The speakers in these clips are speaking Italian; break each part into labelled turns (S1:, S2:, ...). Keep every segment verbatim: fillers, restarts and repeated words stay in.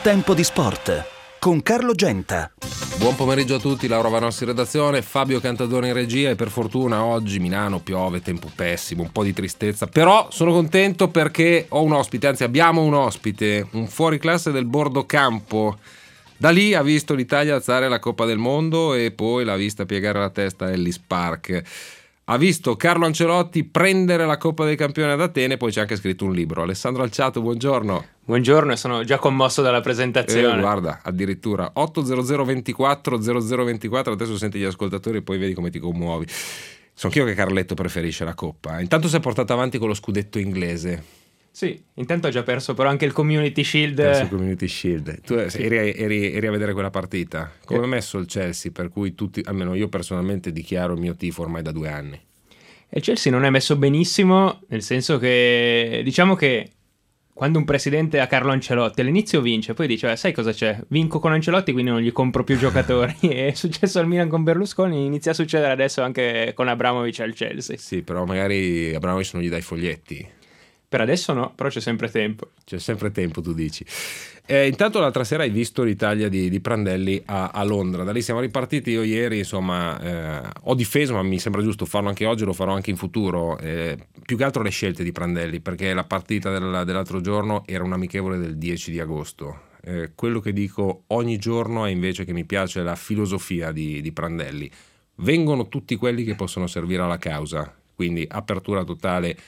S1: Tempo di sport con Carlo Genta.
S2: Buon pomeriggio a tutti, Laura Vanossi in redazione, Fabio Cantadone in regia e per fortuna oggi Milano piove, tempo pessimo, un po' di tristezza, però sono contento perché ho un ospite, anzi abbiamo un ospite, un fuoriclasse del Bordocampo. Da lì ha visto l'Italia alzare la Coppa del Mondo e poi l'ha vista piegare la testa a Ellis Park. Ha visto Carlo Ancelotti prendere la Coppa dei Campioni ad Atene, poi c'è anche scritto un libro. Alessandro Alciato, buongiorno.
S3: Buongiorno, e sono già commosso dalla presentazione.
S2: Eh, guarda, addirittura otto zero zero ventiquattro zero zero ventiquattro, adesso senti gli ascoltatori e poi vedi come ti commuovi. Sono anch'io che Carletto preferisce la Coppa. Intanto si è portato avanti con lo scudetto inglese.
S3: Sì, intanto ha già perso però anche il Community Shield.
S2: Perso il Community Shield. Tu sì. eri, eri, eri a vedere quella partita? Come è messo il Chelsea? Per cui tutti, almeno io personalmente dichiaro il mio tifo ormai da due anni.
S3: E il Chelsea non è messo benissimo, nel senso che diciamo che quando un presidente ha Carlo Ancelotti all'inizio vince, poi dice sai cosa c'è? Vinco con Ancelotti, quindi non gli compro più giocatori. È successo al Milan con Berlusconi, inizia a succedere adesso anche con Abramovich al Chelsea.
S2: Sì, però magari Abramovich non gli dà i foglietti.
S3: Per adesso no, però c'è sempre tempo.
S2: C'è sempre tempo, tu dici. Eh, intanto l'altra sera hai visto l'Italia di, di Prandelli a, a Londra. Da lì siamo ripartiti. Io ieri insomma eh, ho difeso, ma mi sembra giusto farlo anche oggi, lo farò anche in futuro, eh, più che altro le scelte di Prandelli, perché la partita del, dell'altro giorno era un amichevole del dieci di agosto. Eh, quello che dico ogni giorno è invece che mi piace la filosofia di, di Prandelli. Vengono tutti quelli che possono servire alla causa, quindi apertura totale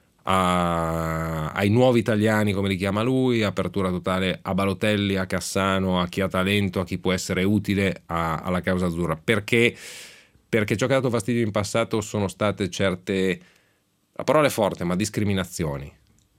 S2: A, ai nuovi italiani, come li chiama lui, apertura totale a Balotelli, a Cassano, a chi ha talento, a chi può essere utile a, alla causa azzurra. Perché? Perché ciò che ha dato fastidio in passato sono state certe, la parola è forte, ma discriminazioni.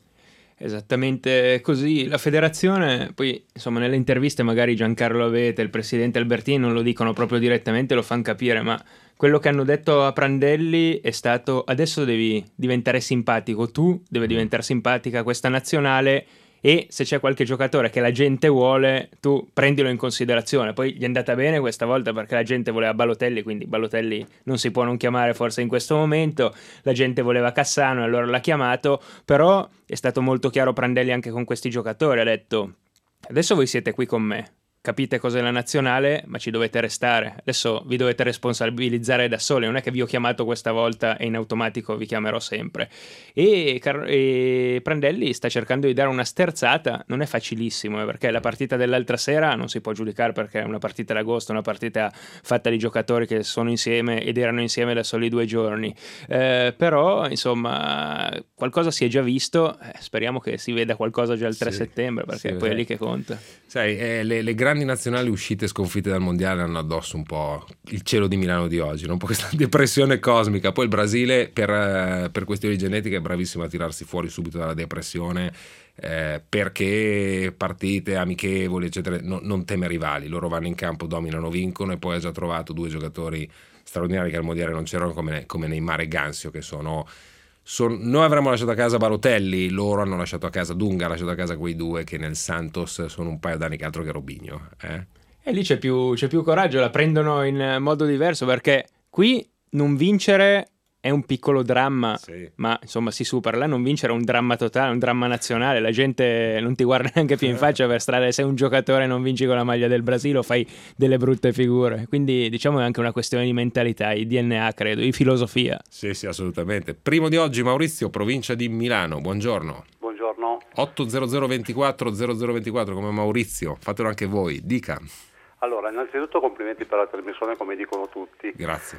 S3: Esattamente così. La federazione, poi insomma nelle interviste magari Giancarlo Avete, il presidente Albertini non lo dicono proprio direttamente, lo fanno capire, ma quello che hanno detto a Prandelli è stato adesso devi diventare simpatico, tu devi diventare simpatica a questa nazionale e se c'è qualche giocatore che la gente vuole tu prendilo in considerazione. Poi gli è andata bene questa volta perché la gente voleva Balotelli, quindi Balotelli non si può non chiamare forse in questo momento, la gente voleva Cassano e allora l'ha chiamato, però è stato molto chiaro Prandelli anche con questi giocatori, ha detto adesso voi siete qui con me, capite cos'è la nazionale, ma ci dovete restare. Adesso vi dovete responsabilizzare da soli. Non è che vi ho chiamato questa volta e in automatico vi chiamerò sempre. E, Car- e Prandelli sta cercando di dare una sterzata. Non è facilissimo, eh, perché la partita dell'altra sera non si può giudicare perché è una partita d'agosto, una partita fatta di giocatori che sono insieme ed erano insieme da soli due giorni. Eh, però, insomma, qualcosa si è già visto. Eh, speriamo che si veda qualcosa già il tre
S2: sì,
S3: settembre, perché
S2: sì,
S3: poi
S2: sì.
S3: è lì che conta.
S2: Sai, eh, le, le grandi nazionali uscite e sconfitte dal mondiale hanno addosso un po' il cielo di Milano di oggi, no? Un po' questa depressione cosmica. Poi il Brasile per, eh, per questioni genetiche è bravissimo a tirarsi fuori subito dalla depressione, eh, perché partite amichevoli eccetera no, non teme rivali, loro vanno in campo, dominano, vincono e poi ha già trovato due giocatori straordinari che al mondiale non c'erano come, come Neymar e Gansio, che sono Son, noi avremmo lasciato a casa Balotelli, loro hanno lasciato a casa Dunga, ha lasciato a casa quei due che nel Santos sono un paio d'anni che altro che Robinho, eh?
S3: E lì c'è più, c'è più coraggio, la prendono in modo diverso, perché qui non vincere è un piccolo dramma,
S2: sì.
S3: Ma insomma si supera. Là non vincere è un dramma totale, un dramma nazionale, la gente non ti guarda neanche più in faccia per strada, sei un giocatore e non vinci con la maglia del Brasile o fai delle brutte figure. Quindi diciamo è anche una questione di mentalità, di D N A credo, di filosofia.
S2: Sì, sì, assolutamente. Primo di oggi Maurizio, provincia di Milano, buongiorno.
S4: Buongiorno.
S2: otto zero zero ventiquattro zero zero ventiquattro come Maurizio, fatelo anche voi, dica.
S4: Allora, innanzitutto complimenti per la trasmissione, come dicono tutti.
S2: Grazie.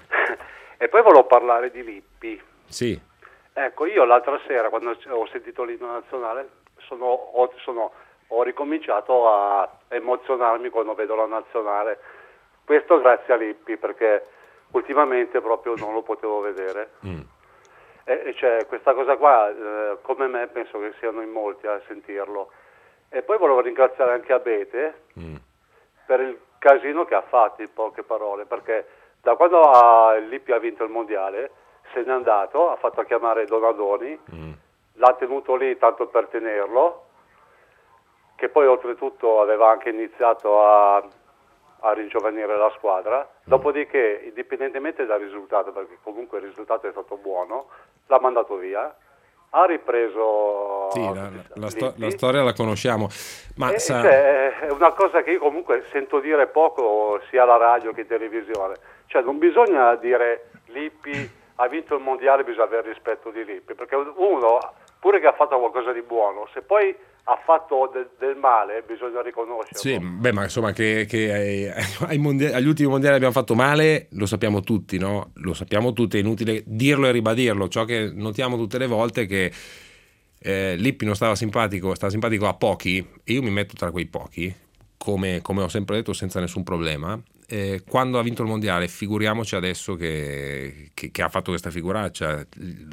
S4: E poi volevo parlare di Lippi.
S2: Sì.
S4: Ecco, io l'altra sera, quando ho sentito l'inno nazionale, sono, ho, sono, ho ricominciato a emozionarmi quando vedo la nazionale. Questo grazie a Lippi, perché ultimamente proprio non lo potevo vedere. Mm. E, e cioè, questa cosa qua, eh, come me, penso che siano in molti a sentirlo. E poi volevo ringraziare anche Abete mm. per il casino che ha fatto, in poche parole, perché da quando ha, il Lippi ha vinto il mondiale se n'è andato, ha fatto chiamare Donadoni, mm. l'ha tenuto lì tanto per tenerlo, che poi oltretutto aveva anche iniziato a, a ringiovanire la squadra, mm. dopodiché indipendentemente dal risultato, perché comunque il risultato è stato buono, l'ha mandato via, ha ripreso
S2: sì, la, la, sto- la storia la conosciamo, ma
S4: e,
S2: sa...
S4: cioè, è una cosa che io comunque sento dire poco sia alla radio che in televisione, cioè non bisogna dire Lippi ha vinto il mondiale, bisogna avere rispetto di Lippi, perché uno pure che ha fatto qualcosa di buono, se poi ha fatto de- del male bisogna riconoscerlo.
S2: Sì, beh, ma insomma che, che ai, ai mondiali, agli ultimi mondiali abbiamo fatto male lo sappiamo tutti, no? Lo sappiamo tutti, è inutile dirlo e ribadirlo. Ciò che notiamo tutte le volte è che eh, Lippi non stava simpatico, stava simpatico a pochi, e io mi metto tra quei pochi, come, come ho sempre detto, senza nessun problema. Eh, quando ha vinto il mondiale, figuriamoci adesso che, che, che ha fatto questa figuraccia.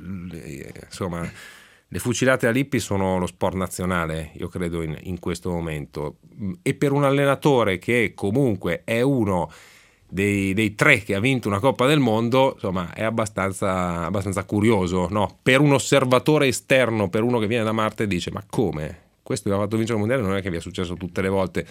S2: Insomma, le fucilate a Lippi sono lo sport nazionale, io credo, in, in questo momento, e per un allenatore che comunque è uno dei, dei tre che ha vinto una Coppa del Mondo, insomma, è abbastanza, abbastanza curioso, no? Per un osservatore esterno, per uno che viene da Marte, dice: ma come? Questo che ha fatto vincere il mondiale non è che vi è successo tutte le volte.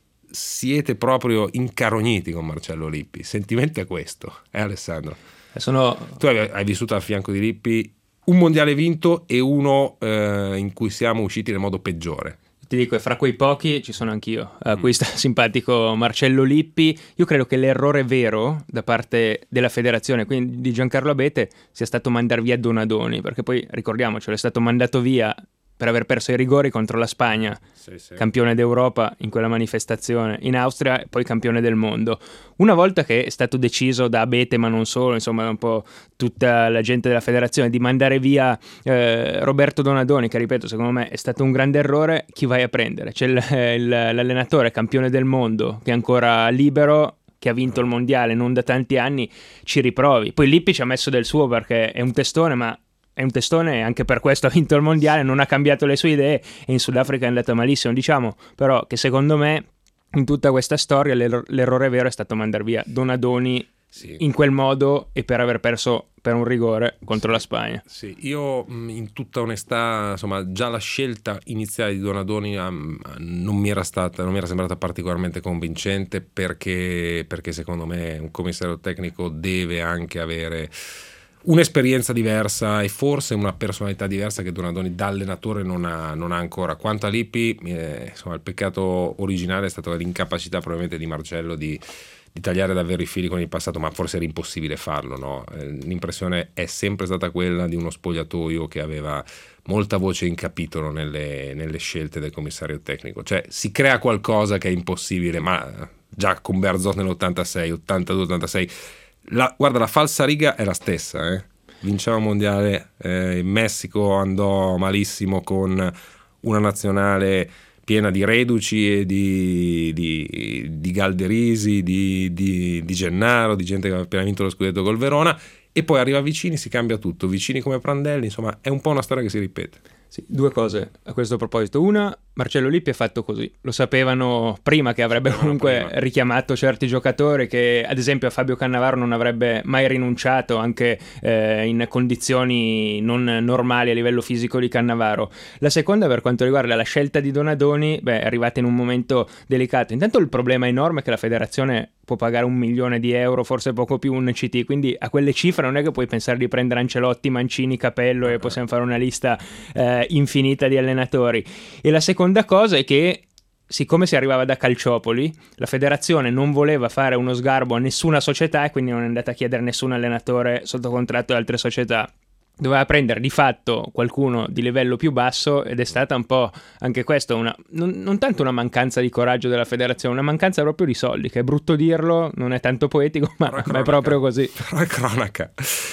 S2: Siete proprio incarogniti con Marcello Lippi. Sentimento è questo, eh Alessandro?
S3: Sono...
S2: Tu hai, hai vissuto a fianco di Lippi un mondiale vinto e uno eh, in cui siamo usciti nel modo peggiore.
S3: Ti dico, e fra quei pochi ci sono anch'io, a cui sta simpatico Marcello Lippi. Io credo che l'errore vero da parte della federazione, quindi di Giancarlo Abete, sia stato mandar via Donadoni, perché poi ricordiamocelo, è stato mandato via per aver perso i rigori contro la Spagna, sì, sì. campione d'Europa in quella manifestazione, in Austria, poi campione del mondo. Una volta che è stato deciso da Abete, ma non solo, insomma un po' tutta la gente della federazione, di mandare via eh, Roberto Donadoni, che ripeto secondo me è stato un grande errore, chi vai a prendere? C'è il, il, l'allenatore campione del mondo che è ancora libero, che ha vinto il mondiale non da tanti anni, ci riprovi. Poi Lippi ci ha messo del suo perché è un testone, ma è un testone e anche per questo ha vinto il mondiale, non ha cambiato le sue idee e in Sudafrica è andata malissimo. Diciamo però che secondo me in tutta questa storia l'er- l'errore vero è stato mandar via Donadoni sì. in quel modo e per aver perso per un rigore contro sì. la Spagna.
S2: Sì, io in tutta onestà, insomma, già la scelta iniziale di Donadoni um, non mi era stata, non mi era sembrata particolarmente convincente, perché, perché secondo me un commissario tecnico deve anche avere un'esperienza diversa e forse una personalità diversa che Donadoni da allenatore non ha, non ha ancora. Quanto a Lippi, eh, insomma, il peccato originale è stata l'incapacità probabilmente di Marcello di, di tagliare davvero i fili con il passato, ma forse era impossibile farlo, no? Eh, l'impressione è sempre stata quella di uno spogliatoio che aveva molta voce in capitolo nelle, nelle scelte del commissario tecnico. Cioè si crea qualcosa che è impossibile, ma già con Bearzot nell'ottantasei, ottantadue ottantasei, La, guarda, la falsariga è la stessa, eh? Vinceva il mondiale, eh, in Messico andò malissimo con una nazionale piena di reduci e di, di, di Galderisi, di, di, di Gennaro, di gente che aveva appena vinto lo scudetto col Verona, e poi arriva Vicini, si cambia tutto, Vicini come Prandelli, insomma è un po' una storia che si ripete.
S3: Sì, due cose a questo proposito. Una, Marcello Lippi è fatto così, lo sapevano prima che avrebbe comunque prima. richiamato certi giocatori, che ad esempio a Fabio Cannavaro non avrebbe mai rinunciato anche eh, in condizioni non normali a livello fisico di Cannavaro. La seconda, per quanto riguarda la scelta di Donadoni, beh, è arrivata in un momento delicato. Intanto il problema enorme è che la federazione può pagare un milione di euro, forse poco più un C T, quindi a quelle cifre non è che puoi pensare di prendere Ancelotti, Mancini, Capello e possiamo fare una lista eh, infinita di allenatori. E la seconda cosa è che, siccome si arrivava da Calciopoli, la federazione non voleva fare uno sgarbo a nessuna società e quindi non è andata a chiedere nessun allenatore sotto contratto da altre società. Doveva prendere di fatto qualcuno di livello più basso, ed è stata un po' anche questo una, non, non tanto una mancanza di coraggio della federazione, una mancanza proprio di soldi, che è brutto dirlo, non è tanto poetico, ma, è, ma è proprio così.
S2: Però è cronaca.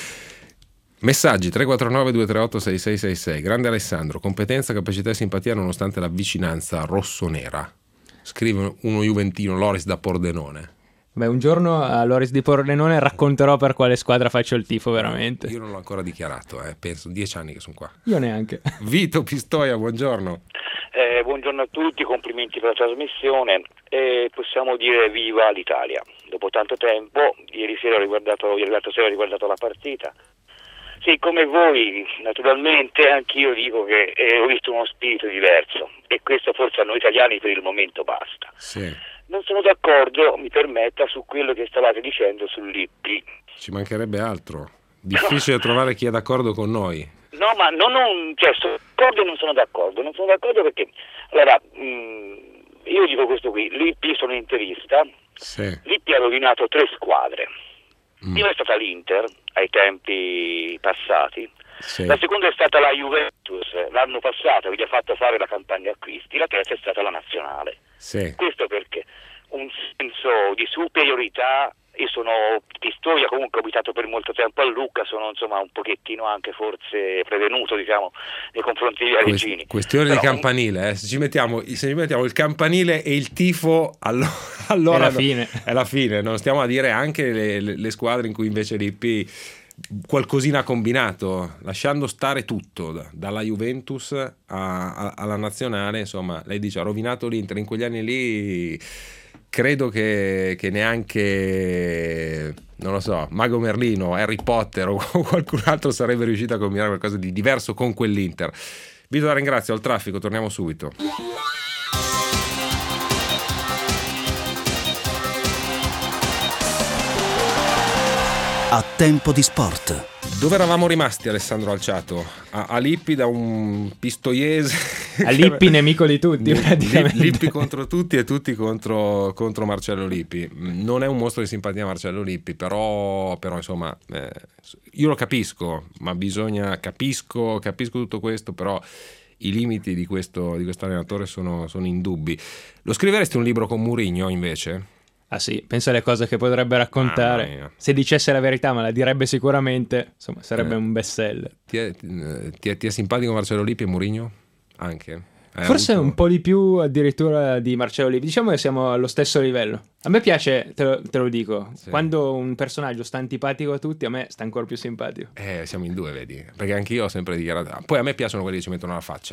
S2: Messaggi tre quattro nove due tre otto sei sei sei sei. Grande Alessandro, competenza, capacità e simpatia nonostante la vicinanza rossonera. Scrive uno juventino, Loris da Pordenone.
S3: Beh, un giorno a Loris di Pordenone racconterò per quale squadra faccio il tifo veramente.
S2: Io non l'ho ancora dichiarato, eh. Penso dieci anni che sono qua.
S3: Io neanche.
S2: Vito Pistoia, buongiorno.
S5: Eh, buongiorno a tutti, complimenti per la trasmissione. Eh, possiamo dire viva l'Italia. Dopo tanto tempo, ieri sera ho riguardato, l'altra sera ho riguardato la partita. Sì, come voi, naturalmente, anch'io dico che eh, ho visto uno spirito diverso, e questo forse a noi italiani per il momento basta.
S2: Sì.
S5: Non sono d'accordo, mi permetta, su quello che stavate dicendo su Lippi.
S2: Ci mancherebbe altro. Difficile trovare chi è d'accordo con noi.
S5: No, ma non, non cioè, sono d'accordo e non sono d'accordo. Non sono d'accordo perché, allora, mh, io dico questo qui, Lippi, sono in intervista,
S2: sì.
S5: Lippi ha rovinato tre squadre.
S2: Mm.
S5: Prima è stata l'Inter, ai tempi passati,
S2: Sì.
S5: La seconda è stata la Juventus l'anno passato, che gli ha fatto fare la campagna acquisti. La terza è stata la Nazionale.
S2: Sì.
S5: Questo perché un senso di superiorità. Io sono di storia, comunque ho abitato per molto tempo a Lucca, sono insomma un pochettino anche forse prevenuto, diciamo, nei confronti degli aregini.
S2: Questione
S5: Però,
S2: di campanile, eh. se, ci mettiamo, se ci mettiamo il campanile e il tifo, allora, allora
S3: è la fine.
S2: È la fine, non stiamo a dire anche le, le, le squadre in cui invece Lippi qualcosina ha combinato, lasciando stare tutto, da, dalla Juventus a, a, alla Nazionale, insomma, lei dice ha rovinato l'Inter in quegli anni lì. Credo che, che neanche, non lo so, Mago Merlino, Harry Potter o qualcun altro sarebbe riuscito a combinare qualcosa di diverso con quell'Inter. Vi do la ringrazio, al traffico, torniamo subito.
S1: A tempo di sport.
S2: Dove eravamo rimasti, Alessandro Alciato? A, a Lippi da un pistoiese.
S3: A Lippi nemico di tutti, praticamente.
S2: Lippi contro tutti e tutti contro, contro Marcello Lippi. Non è un mostro di simpatia Marcello Lippi, però, però insomma, eh, io lo capisco, ma bisogna, capisco, capisco tutto questo, però i limiti di questo, di questo allenatore sono, sono indubbi. Lo scriveresti un libro con Mourinho invece?
S3: Ah sì, pensa alle cose che potrebbe raccontare. Se dicesse la verità, ma la direbbe sicuramente, insomma, sarebbe eh. un bestseller.
S2: Ti è, ti, è, ti è simpatico Marcello Lippi e Mourinho? Anche? Hai
S3: Forse
S2: avuto...
S3: un po' di più addirittura di Marcello Lippi. Diciamo che siamo allo stesso livello. A me piace, te lo, te lo dico, sì. Quando un personaggio sta antipatico a tutti, a me sta ancora più simpatico.
S2: Eh, siamo in due, vedi? Perché anch'io ho sempre dichiarato. Poi a me piacciono quelli che ci mettono la faccia.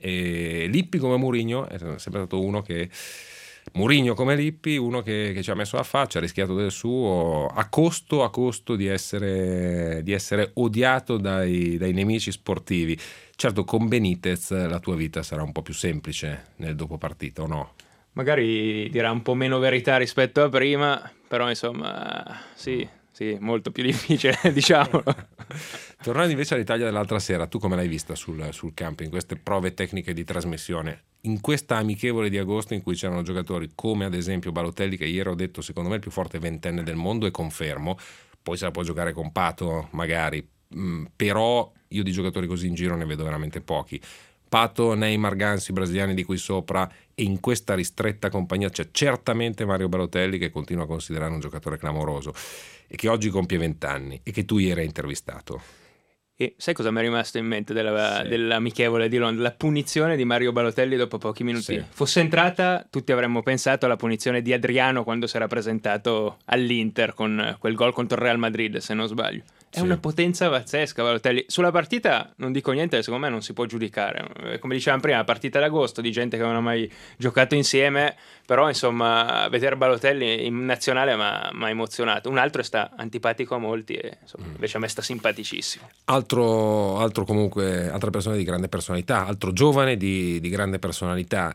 S2: E Lippi come Mourinho è sempre stato uno che... Mourinho come Lippi, uno che, che ci ha messo la faccia, ha rischiato del suo a costo, a costo di essere, di essere odiato dai, dai nemici sportivi. Certo, con Benitez la tua vita sarà un po' più semplice nel dopo partita, o no?
S3: Magari dirà un po' meno verità rispetto a prima, però insomma sì, sì, molto più difficile, diciamo.
S2: Tornando invece all'Italia dell'altra sera, tu come l'hai vista sul, sul campo, in queste prove tecniche di trasmissione? In questa amichevole di agosto in cui c'erano giocatori come ad esempio Balotelli, che ieri ho detto secondo me è il più forte ventenne del mondo e confermo, poi se la può giocare con Pato magari, mh, però io di giocatori così in giro ne vedo veramente pochi. Pato, Neymar, Gansi, brasiliani di qui sopra, e in questa ristretta compagnia c'è certamente Mario Balotelli, che continua a considerare un giocatore clamoroso e che oggi compie vent'anni e che tu ieri hai intervistato.
S3: E sai cosa mi è rimasto in mente della,
S2: sì.
S3: dell'amichevole di Londra? La punizione di Mario Balotelli dopo pochi minuti.
S2: Sì.
S3: Fosse entrata, tutti avremmo pensato alla punizione di Adriano quando si era presentato all'Inter con quel gol contro il Real Madrid, se non sbaglio. È
S2: sì.
S3: una potenza pazzesca Balotelli. Sulla partita non dico niente, secondo me non si può giudicare. Come dicevamo prima, la partita d'agosto di gente che non ha mai giocato insieme, però insomma vedere Balotelli in nazionale mi ha emozionato. Un altro sta antipatico a molti e insomma, mm. invece a me sta simpaticissimo.
S2: Altro, altro comunque, altra persona di grande personalità, altro giovane di, di grande personalità,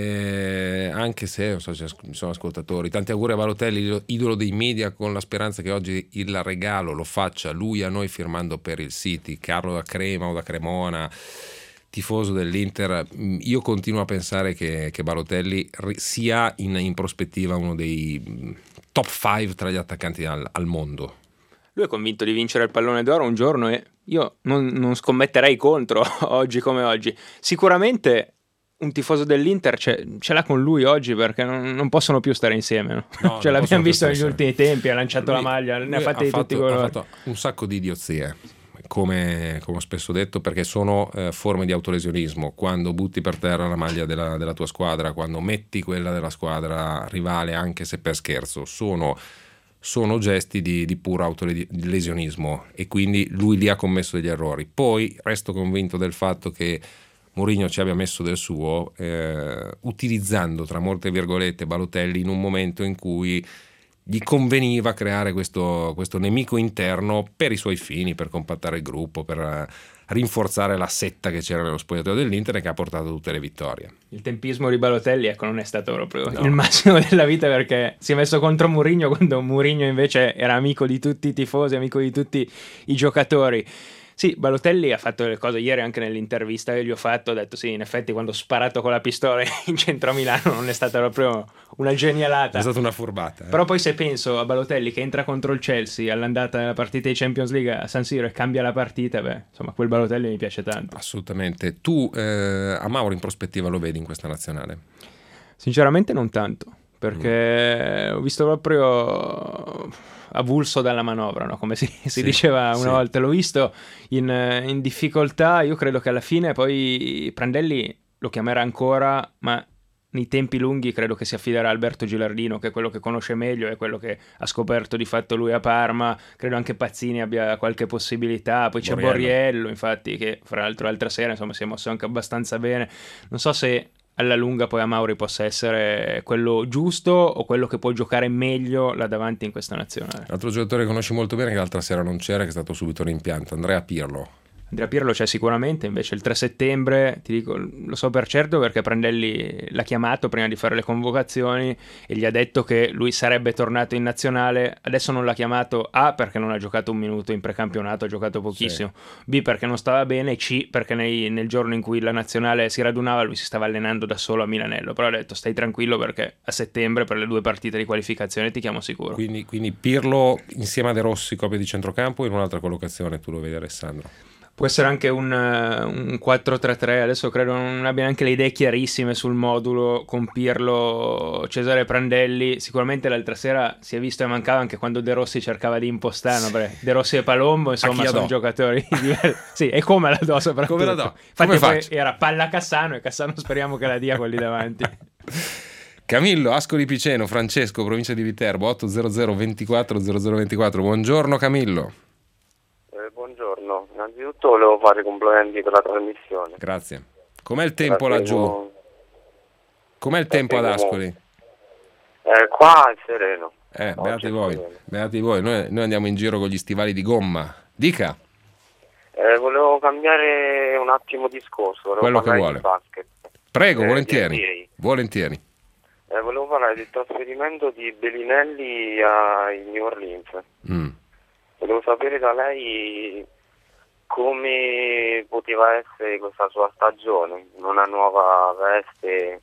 S2: e anche se non so se ci sono ascoltatori, tanti auguri a Balotelli, idolo dei media, con la speranza che oggi il regalo lo faccia lui a noi firmando per il City. Carlo da Crema o da Cremona, tifoso dell'Inter, io continuo a pensare che, che Balotelli sia in, in prospettiva uno dei top cinque tra gli attaccanti al, al mondo.
S3: Lui è convinto di vincere il pallone d'oro un giorno e io non, non scommetterei contro oggi come oggi. Sicuramente un tifoso dell'Inter ce, ce l'ha con lui oggi, perché non, non possono più stare insieme, no?
S2: No,
S3: ce l'abbiamo visto negli
S2: insieme.
S3: ultimi tempi, ha lanciato
S2: lui,
S3: la maglia, ne ha fatte
S2: ha
S3: di
S2: fatto,
S3: tutti i colori.
S2: Ha fatto un sacco di idiozie, come, come ho spesso detto, perché sono eh, forme di autolesionismo. Quando butti per terra la maglia della, della tua squadra, quando metti quella della squadra rivale, anche se per scherzo, sono... sono gesti di, di puro autolesionismo, e quindi lui lì ha commesso degli errori. Poi resto convinto del fatto che Mourinho ci abbia messo del suo, eh, utilizzando tra molte virgolette Balotelli in un momento in cui gli conveniva creare questo, questo nemico interno per i suoi fini, per compattare il gruppo, per uh, rinforzare la setta che c'era nello spogliatoio dell'Inter e che ha portato tutte le vittorie. Il
S3: tempismo di Balotelli, ecco, non è stato proprio no. il massimo della vita, perché si è messo contro Mourinho quando Mourinho invece era amico di tutti i tifosi, amico di tutti i giocatori. Sì, Balotelli ha fatto delle cose ieri anche nell'intervista che gli ho fatto, ha detto sì, in effetti quando ho sparato con la pistola in centro a Milano non è stata proprio una genialata.
S2: È stata una furbata. Eh.
S3: Però poi se penso a Balotelli che entra contro il Chelsea all'andata della partita di Champions League a San Siro e cambia la partita, beh, insomma, quel Balotelli mi piace tanto.
S2: Assolutamente. Tu eh, a Mauro in prospettiva lo vedi in questa nazionale?
S3: Sinceramente non tanto, perché mm. ho visto proprio avulso dalla manovra, no? Come si, si sì, diceva una sì. volta, l'ho visto in, in difficoltà. Io credo che alla fine poi Prandelli lo chiamerà ancora, ma nei tempi lunghi credo che si affiderà a Alberto Gilardino, che è quello che conosce meglio, è quello che ha scoperto di fatto lui a Parma. Credo anche Pazzini abbia qualche possibilità, poi c'è Borriello, Borriello infatti, che fra l'altro l'altra sera insomma si è mosso anche abbastanza bene. Non so se alla lunga poi Amauri possa essere quello giusto o quello che può giocare meglio là davanti in questa nazionale.
S2: L'altro giocatore che conosci molto bene, che l'altra sera non c'era, che è stato subito rimpianto, Andrea Pirlo.
S3: Andrea Pirlo c'è sicuramente, invece il tre settembre, ti dico, lo so per certo perché Prandelli l'ha chiamato prima di fare le convocazioni e gli ha detto che lui sarebbe tornato in nazionale. Adesso non l'ha chiamato A perché non ha giocato un minuto in precampionato, ha giocato pochissimo, sì. B perché non stava bene, C perché nei, nel giorno in cui la nazionale si radunava lui si stava allenando da solo a Milanello. Però ha detto stai tranquillo perché a settembre per le due partite di qualificazione ti chiamo sicuro.
S2: Quindi, quindi Pirlo insieme a De Rossi, coppia di centrocampo, in un'altra collocazione tu lo vedi, Alessandro?
S3: Può essere anche un, un quattro tre tre, adesso credo non abbia neanche le idee chiarissime sul modulo con Pirlo, Cesare Prandelli. Sicuramente l'altra sera si è visto e mancava anche quando De Rossi cercava di impostare, perché De Rossi e Palombo insomma sono giocatori diversi. Sì, e come la do soprattutto. Come la do? Infatti poi era palla Cassano e Cassano speriamo che la dia quelli davanti.
S2: Camillo, Ascoli Piceno, Francesco, provincia di Viterbo, otto zero zero ventiquattro zero zero ventiquattro. Buongiorno Camillo.
S6: Buongiorno, innanzitutto volevo fare i complimenti per la trasmissione.
S2: Grazie. Com'è il tempo Grazie laggiù? Con... Com'è il tempo ad Ascoli?
S6: Eh, qua è sereno.
S2: Eh, no, beati voi, beati voi. Noi, noi andiamo in giro con gli stivali di gomma. Dica.
S6: Eh, volevo cambiare un attimo discorso. Volevo
S2: Quello che vuole.
S6: Di basket.
S2: Prego,
S6: eh,
S2: volentieri. Volentieri.
S6: Eh, volevo parlare del trasferimento di Bellinelli ai New Orleans. Mm. Volevo sapere da lei come poteva essere questa sua stagione, in una nuova veste,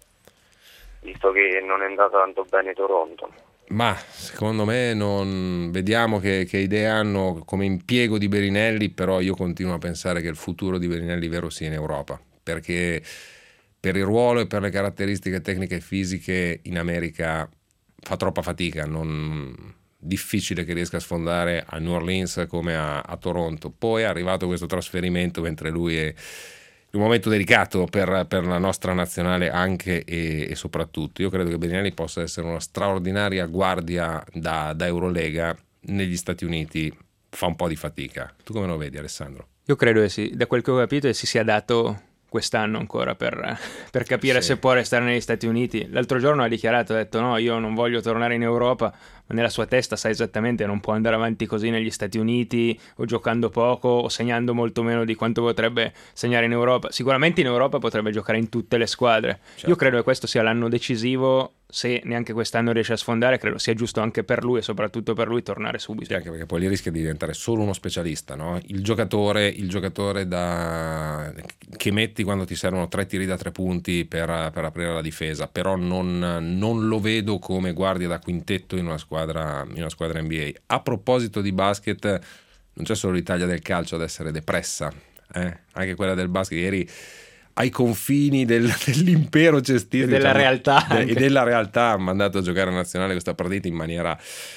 S6: visto che non è andata tanto bene Toronto.
S2: Ma secondo me non vediamo che, che idee hanno come impiego di Bellinelli, però io continuo a pensare che il futuro di Bellinelli vero sia in Europa, perché per il ruolo e per le caratteristiche tecniche e fisiche in America fa troppa fatica, non... difficile che riesca a sfondare a New Orleans come a, a Toronto. Poi è arrivato questo trasferimento mentre lui è in un momento delicato per, per la nostra nazionale anche e, e soprattutto. Io credo che Bellinelli possa essere una straordinaria guardia da, da Eurolega. Negli Stati Uniti fa un po' di fatica. Tu come lo vedi, Alessandro?
S3: Io credo che sì, da quel che ho capito si sia dato quest'anno ancora per, per capire sì. se può restare negli Stati Uniti. L'altro giorno ha dichiarato, ha detto no, io non voglio tornare in Europa, ma nella sua testa sa esattamente che non può andare avanti così negli Stati Uniti o giocando poco o segnando molto meno di quanto potrebbe segnare in Europa. Sicuramente in Europa potrebbe giocare in tutte le squadre. Certo. Io credo che questo sia l'anno decisivo. Se neanche quest'anno riesce a sfondare, credo sia giusto anche per lui e soprattutto per lui tornare subito.
S2: Sì, anche perché poi lì rischia di diventare solo uno specialista, no? Il giocatore, il giocatore da... che metti quando ti servono tre tiri da tre punti per, per aprire la difesa, però non, non lo vedo come guardia da quintetto in una squadra, in una squadra N B A. A proposito di basket, non c'è solo l'Italia del calcio ad essere depressa, eh? Anche quella del basket. Ieri ai confini del, dell'impero cestino
S3: e della
S2: diciamo,
S3: realtà
S2: de, e della realtà ha mandato a giocare a nazionale questa partita in maniera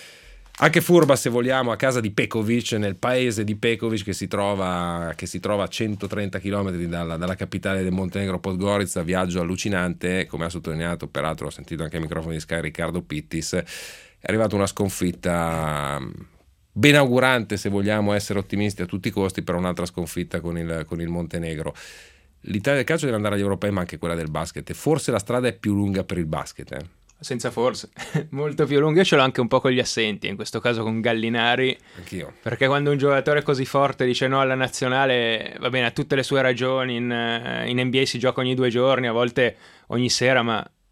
S2: anche furba, se vogliamo, a casa di Pekovic, nel paese di Pekovic che si trova, che si trova a centotrenta chilometri dalla, dalla capitale del Montenegro, Podgorica. Viaggio allucinante, come ha sottolineato, peraltro ho sentito anche ai microfoni di Sky Riccardo Pittis. È arrivata una sconfitta benaugurante, se vogliamo essere ottimisti a tutti i costi, per un'altra sconfitta con il, con il Montenegro. L'Italia del calcio deve andare agli europei, ma anche quella del basket. Forse la strada è più lunga per il basket, eh?
S3: Senza forse, molto più lunga. Io ce l'ho anche un po' con gli assenti, in questo caso con Gallinari.
S2: Anch'io.
S3: Perché quando un giocatore così forte dice no alla nazionale, va bene, ha tutte le sue ragioni. In, in N B A si gioca ogni due giorni, a volte ogni sera, ma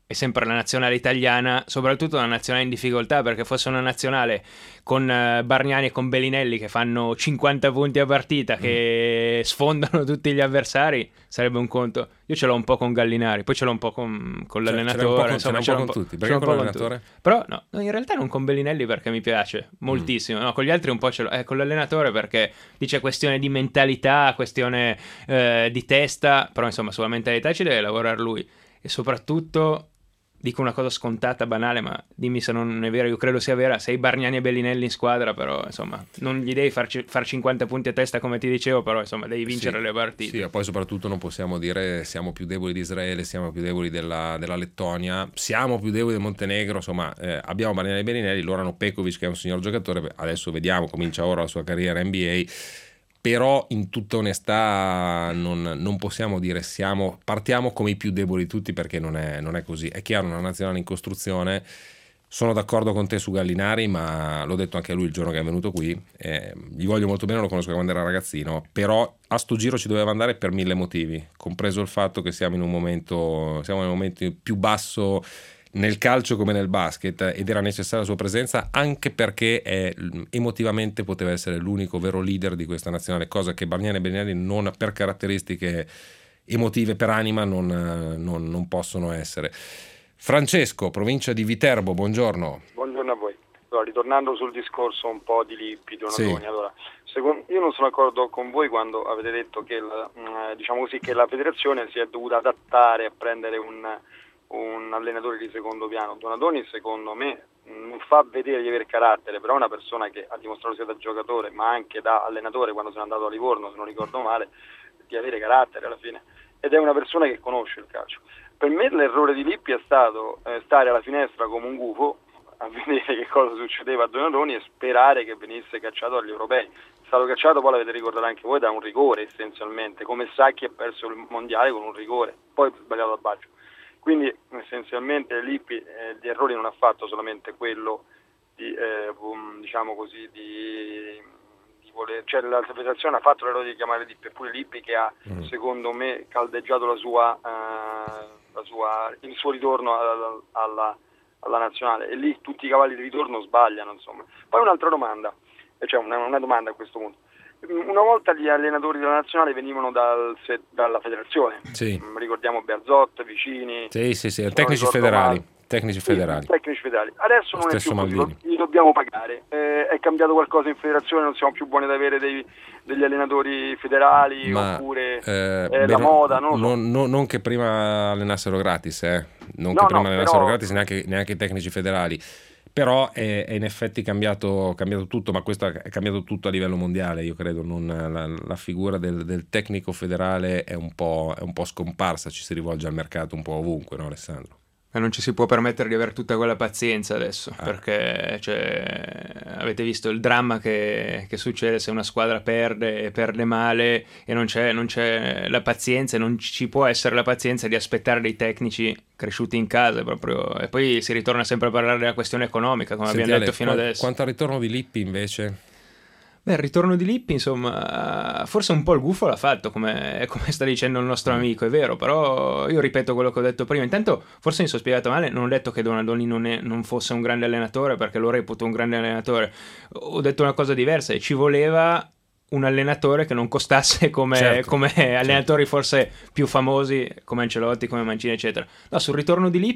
S3: è sempre la nazionale italiana, soprattutto una nazionale in difficoltà, perché fosse una nazionale con uh, Bargnani e con Bellinelli che fanno cinquanta punti a partita, che mm. sfondano tutti gli avversari, sarebbe un conto. Io ce l'ho un po' con Gallinari, poi ce l'ho un po' con, con cioè, l'allenatore, insomma, ce l'ho un po' con tutti,
S2: perché con l'allenatore?
S3: Però no, no, in realtà non con Bellinelli perché mi piace moltissimo, mm. no, con gli altri un po' ce l'ho, eh, con l'allenatore perché dice questione di mentalità, questione eh, di testa, però insomma sulla mentalità ci deve lavorare lui, e soprattutto dico una cosa scontata, banale, ma dimmi se non è vero, io credo sia vera, sei Bargnani e Bellinelli in squadra, però insomma non gli devi farci, far cinquanta punti a testa come ti dicevo, però insomma devi vincere
S2: sì,
S3: le partite.
S2: Sì, e poi soprattutto non possiamo dire siamo più deboli di Israele, siamo più deboli della, della Lettonia, siamo più deboli del Montenegro, insomma eh, abbiamo Bargnani e Bellinelli, loro hanno Pekovic che è un signor giocatore, adesso vediamo, comincia ora la sua carriera N B A, però in tutta onestà non, non possiamo dire siamo, partiamo come i più deboli di tutti, perché non è, non è così. È chiaro, una nazionale in costruzione. Sono d'accordo con te su Gallinari, ma l'ho detto anche a lui il giorno che è venuto qui, eh, gli voglio molto bene, lo conosco da quando era ragazzino, però a sto giro ci doveva andare per mille motivi, compreso il fatto che siamo in un momento siamo nel momento più basso nel calcio come nel basket, ed era necessaria la sua presenza, anche perché è, emotivamente poteva essere l'unico vero leader di questa nazionale, cosa che Bargnani e Bellinelli non, per caratteristiche emotive, per anima non, non, non possono essere. Francesco, provincia di Viterbo, buongiorno.
S7: Buongiorno a voi. Allora, ritornando sul discorso un po' di Lippi, Donadoni,
S2: sì.
S7: allora, secondo, io non sono d'accordo con voi quando avete detto che la, diciamo così, che la federazione si è dovuta adattare a prendere un un allenatore di secondo piano. Donadoni secondo me non fa vedere di aver carattere, però è una persona che ha dimostrato sia da giocatore ma anche da allenatore, quando sono andato a Livorno se non ricordo male, di avere carattere alla fine, ed è una persona che conosce il calcio. Per me l'errore di Lippi è stato eh, stare alla finestra come un gufo a vedere che cosa succedeva a Donadoni e sperare che venisse cacciato agli europei. È stato cacciato, poi l'avete ricordato anche voi, da un rigore essenzialmente, come Sacchi ha perso il mondiale con un rigore, poi sbagliato a Baggio. Quindi essenzialmente Lippi eh, di errori non ha fatto solamente quello di, eh, diciamo così, di, di voler, cioè la federazione ha fatto l'errore di chiamare Lippi, eppure Lippi che ha mm. secondo me caldeggiato la sua, eh, la sua, il suo ritorno alla, alla, alla nazionale, e lì tutti i cavalli di ritorno sbagliano, insomma. Poi un'altra domanda, cioè una, una domanda a questo punto. Una volta gli allenatori della nazionale venivano dal, dalla federazione,
S2: sì.
S7: ricordiamo Bearzot, Vicini,
S2: sì, sì, sì. Tecnici federali, tecnici federali.
S7: Sì, tecnici federali. Adesso non
S2: Stesso
S7: è più così, li dobbiamo pagare. Eh, è cambiato qualcosa in federazione, non siamo più buoni ad avere dei, degli allenatori federali,
S2: Ma,
S7: oppure
S2: eh,
S7: è
S2: beh,
S7: la moda, non,
S2: non, so. non, non che prima allenassero gratis, eh. non
S7: no,
S2: che prima
S7: no,
S2: allenassero
S7: però...
S2: gratis neanche, neanche i tecnici federali. Però è, è in effetti cambiato, cambiato tutto, ma questo è cambiato tutto a livello mondiale, io credo. Non, la, la figura del, del tecnico federale è un, po', è un po' scomparsa, ci si rivolge al mercato un po' ovunque, no Alessandro?
S3: Ma non ci si può permettere di avere tutta quella pazienza adesso,
S2: ah.
S3: perché cioè, avete visto il dramma che, che succede se una squadra perde e perde male e non c'è, non c'è la pazienza, e non ci può essere la pazienza di aspettare dei tecnici cresciuti in casa proprio, e poi si ritorna sempre a parlare della questione economica, come
S2: Senti,
S3: abbiamo
S2: Ale,
S3: detto fino
S2: qu-
S3: adesso.
S2: Quanto al ritorno di Lippi invece?
S3: Beh, il ritorno di Lippi, insomma, forse un po' il gufo l'ha fatto, come, come sta dicendo il nostro amico, è vero, però io ripeto quello che ho detto prima. Intanto, forse mi sono spiegato male, non ho detto che Donadoni non, è, non fosse un grande allenatore, perché lo reputo un grande allenatore. Ho detto una cosa diversa, e ci voleva un allenatore che non costasse come,
S2: certo,
S3: come
S2: certo.
S3: allenatori forse più famosi, come Ancelotti, come Mancini, eccetera. No, sul ritorno di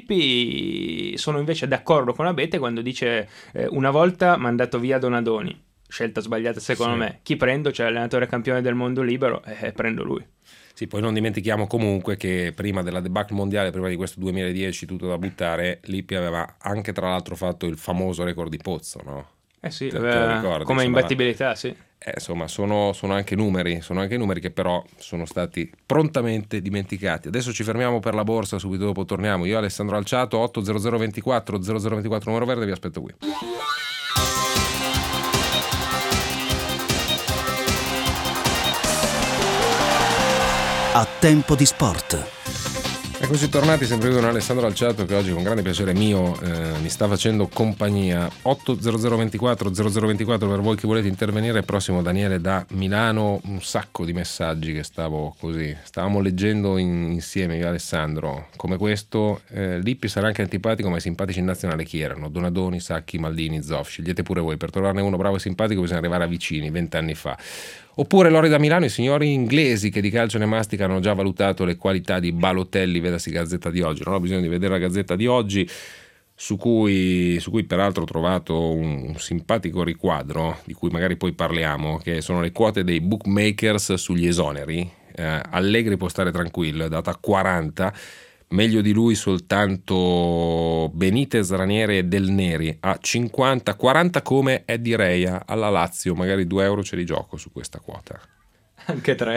S3: Lippi sono invece d'accordo con Abete quando dice eh, una volta mandato via Donadoni. Scelta sbagliata secondo
S2: sì.
S3: me. Chi prendo? C'è l'allenatore campione del mondo libero e eh, prendo lui.
S2: Sì, poi non dimentichiamo comunque che prima della debacle mondiale, prima di questo duemiladieci tutto da buttare, Lippi aveva anche tra l'altro fatto il famoso record di Pozzo, no?
S3: Eh sì,
S2: te,
S3: aveva,
S2: te ricordi,
S3: come
S2: insomma,
S3: imbattibilità, sì.
S2: Eh, insomma, sono, sono anche numeri, sono anche numeri che però sono stati prontamente dimenticati. Adesso ci fermiamo per la borsa, subito dopo torniamo. Io Alessandro Alciato, otto zero zero ventiquattro zero zero ventiquattro numero verde, vi aspetto qui.
S1: A tempo di sport.
S2: Eccoci tornati sempre con Alessandro Alciato, che oggi con grande piacere mio eh, mi sta facendo compagnia. Otto zero zero ventiquattro zero zero ventiquattro per voi che volete intervenire. Prossimo Daniele da Milano. Un sacco di messaggi che stavo così stavamo leggendo in, insieme io e Alessandro, come questo. eh, Lippi sarà anche antipatico, ma i simpatici in nazionale chi erano? Donadoni, Sacchi, Maldini, Zoff. Scegliete pure voi. Per trovarne uno bravo e simpatico bisogna arrivare a vicini, vent'anni fa. Oppure Lori da Milano, i signori inglesi che di calcio ne mastica hanno già valutato le qualità di Balotelli, vedasi Gazzetta di oggi. Non ho bisogno di vedere la Gazzetta di oggi, su cui, su cui peraltro ho trovato un, un simpatico riquadro, di cui magari poi parliamo, che sono le quote dei bookmakers sugli esoneri. eh, Allegri può stare tranquillo, è data quaranta, meglio di lui soltanto Benitez, Ranieri e Del Neri a cinquanta, quaranta come Eddie Rea alla Lazio, magari due euro ce li gioco su questa quota.
S3: Anche tre.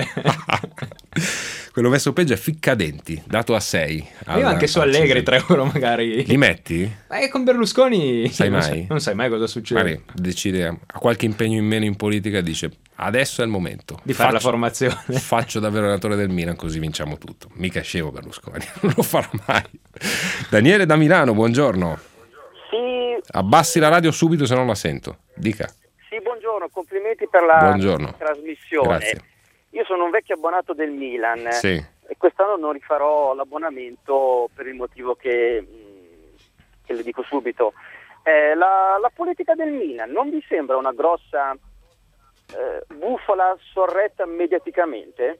S2: Quello messo peggio è Ficcadenti, dato a sei.
S3: Io anche su Allegri tre euro magari.
S2: Li metti?
S3: Ma con Berlusconi
S2: sai
S3: non
S2: mai?
S3: sai, non sai mai cosa succede.
S2: Magari decide, ha qualche impegno in meno in politica e dice adesso è il momento
S3: di fare la
S2: faccio,
S3: formazione.
S2: Faccio davvero allenatore del Milan così vinciamo tutto. Mica scemo Berlusconi, non lo farà mai. Daniele da Milano, buongiorno.
S8: Sì.
S2: Abbassi la radio subito se non la sento. Dica.
S8: Sì, buongiorno, complimenti per la
S2: buongiorno.
S8: trasmissione.
S2: Grazie.
S8: Io sono un vecchio abbonato del Milan
S2: sì.
S8: e quest'anno non rifarò l'abbonamento per il motivo che, che le dico subito. Eh, la, la politica del Milan non vi sembra una grossa eh, bufala sorretta mediaticamente?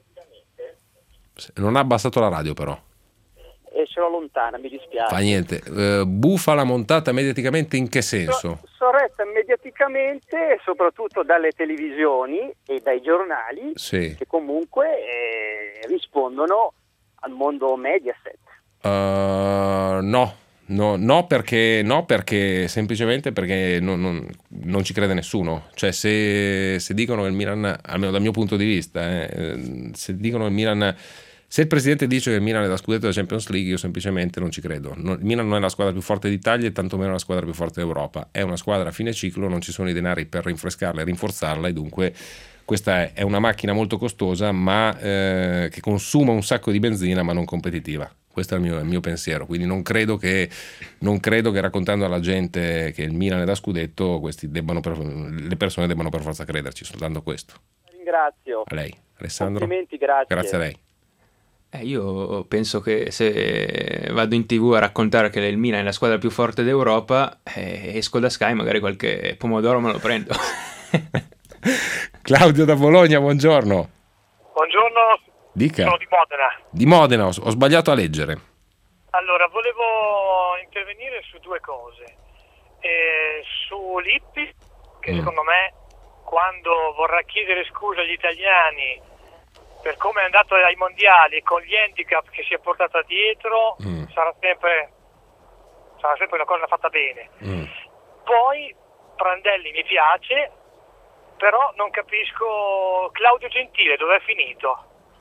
S2: Non ha abbassato la radio però.
S8: E ce l'ho lontana, mi dispiace.
S2: Fa niente. Uh, bufala montata mediaticamente in che senso?
S8: So, sorretta mediaticamente soprattutto dalle televisioni e dai giornali
S2: sì.
S8: che comunque eh, rispondono al mondo Mediaset.
S2: Uh, no. No, no, perché, no, perché semplicemente perché non, non, non ci crede nessuno. Cioè, se, se dicono che il Milan, almeno dal mio punto di vista, eh, se dicono che il Milan, se il presidente dice che il Milan è la scudetto della Champions League, io semplicemente non ci credo. Non, il Milan non è la squadra più forte d'Italia e tantomeno la squadra più forte d'Europa. È una squadra a fine ciclo, non ci sono i denari per rinfrescarla e rinforzarla, e dunque questa è, è una macchina molto costosa, ma eh, che consuma un sacco di benzina, ma non competitiva. Questo è il mio, il mio pensiero, quindi non credo che non credo che raccontando alla gente che il Milan è da scudetto questi debbano per, le persone debbano per forza crederci, soltanto questo.
S8: Ringrazio.
S2: A lei, Alessandro.
S8: Complimenti, grazie.
S2: Grazie a lei.
S3: Eh, io penso che se vado in tv a raccontare che il Milan è la squadra più forte d'Europa, eh, esco da Sky, magari qualche pomodoro me lo prendo.
S2: Claudio da Bologna, buongiorno.
S9: Buongiorno.
S2: Dica.
S9: Sono di Modena.
S2: Di Modena, ho, ho sbagliato a leggere.
S9: Allora, volevo intervenire su due cose. Eh, su Lippi, che mm. secondo me, quando vorrà chiedere scusa agli italiani per come è andato ai mondiali e con gli handicap che si è portata dietro, mm. sarà sempre sarà sempre una cosa fatta bene. Mm. Poi Prandelli mi piace, però non capisco Claudio Gentile dove è finito.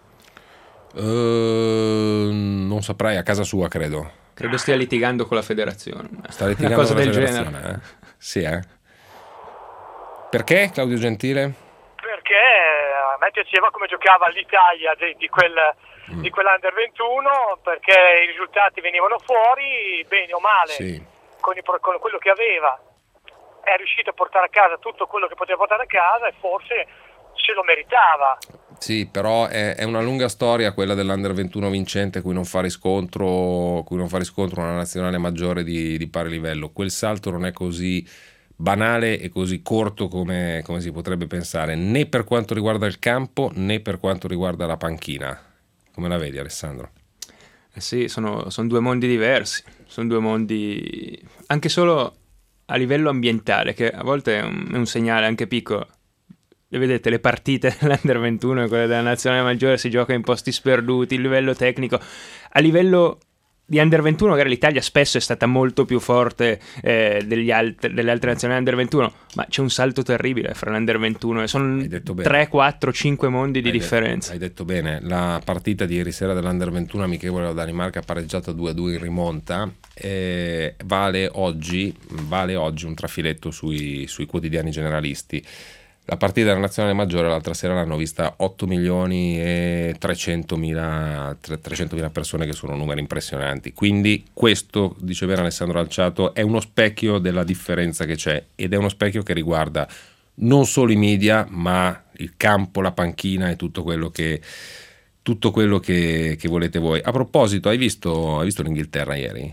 S2: Uh, non saprei, a casa sua credo.
S3: Credo stia litigando con la federazione.
S2: Sta litigando
S3: Una cosa
S2: con la
S3: del
S2: federazione,
S3: genere.
S2: Eh? Sì, eh? Perché Claudio Gentile?
S9: Perché a me piaceva come giocava l'Italia di, di quel mm. di quell'Under ventuno, perché i risultati venivano fuori bene o male,
S2: sì.
S9: con, i, con quello che aveva. È riuscito a portare a casa tutto quello che poteva portare a casa e forse se lo meritava.
S2: Sì, però è, è una lunga storia quella dell'Under ventuno vincente, cui non fa riscontro, cui non fa riscontro una nazionale maggiore di, di pari livello. Quel salto non è così banale e così corto come, come si potrebbe pensare, né per quanto riguarda il campo né per quanto riguarda la panchina. Come la vedi, Alessandro?
S3: Eh sì, sono, sono due mondi diversi, sono due mondi anche solo a livello ambientale, che a volte è un, è un segnale anche piccolo. Le vedete, le partite dell'Under ventuno e quelle della nazionale maggiore si gioca in posti sperduti, il livello tecnico. A livello di Under ventuno magari l'Italia spesso è stata molto più forte eh, degli alt- delle altre nazionali Under ventuno, ma c'è un salto terribile fra l'Under ventuno e sono tre, quattro, cinque mondi di
S2: hai
S3: differenza.
S2: Detto, hai detto bene, la partita di ieri sera dell'Under ventuno amichevole alla Danimarca pareggiata due a due in rimonta, eh, vale, oggi, vale oggi un trafiletto sui, sui quotidiani generalisti. La partita della nazionale maggiore l'altra sera l'hanno vista otto milioni e trecentomila persone, che sono numeri impressionanti. Quindi questo, dice bene Alessandro Alciato, è uno specchio della differenza che c'è, ed è uno specchio che riguarda non solo i media, ma il campo, la panchina e tutto quello che tutto quello che, che volete voi. A proposito, hai visto, hai visto l'Inghilterra ieri?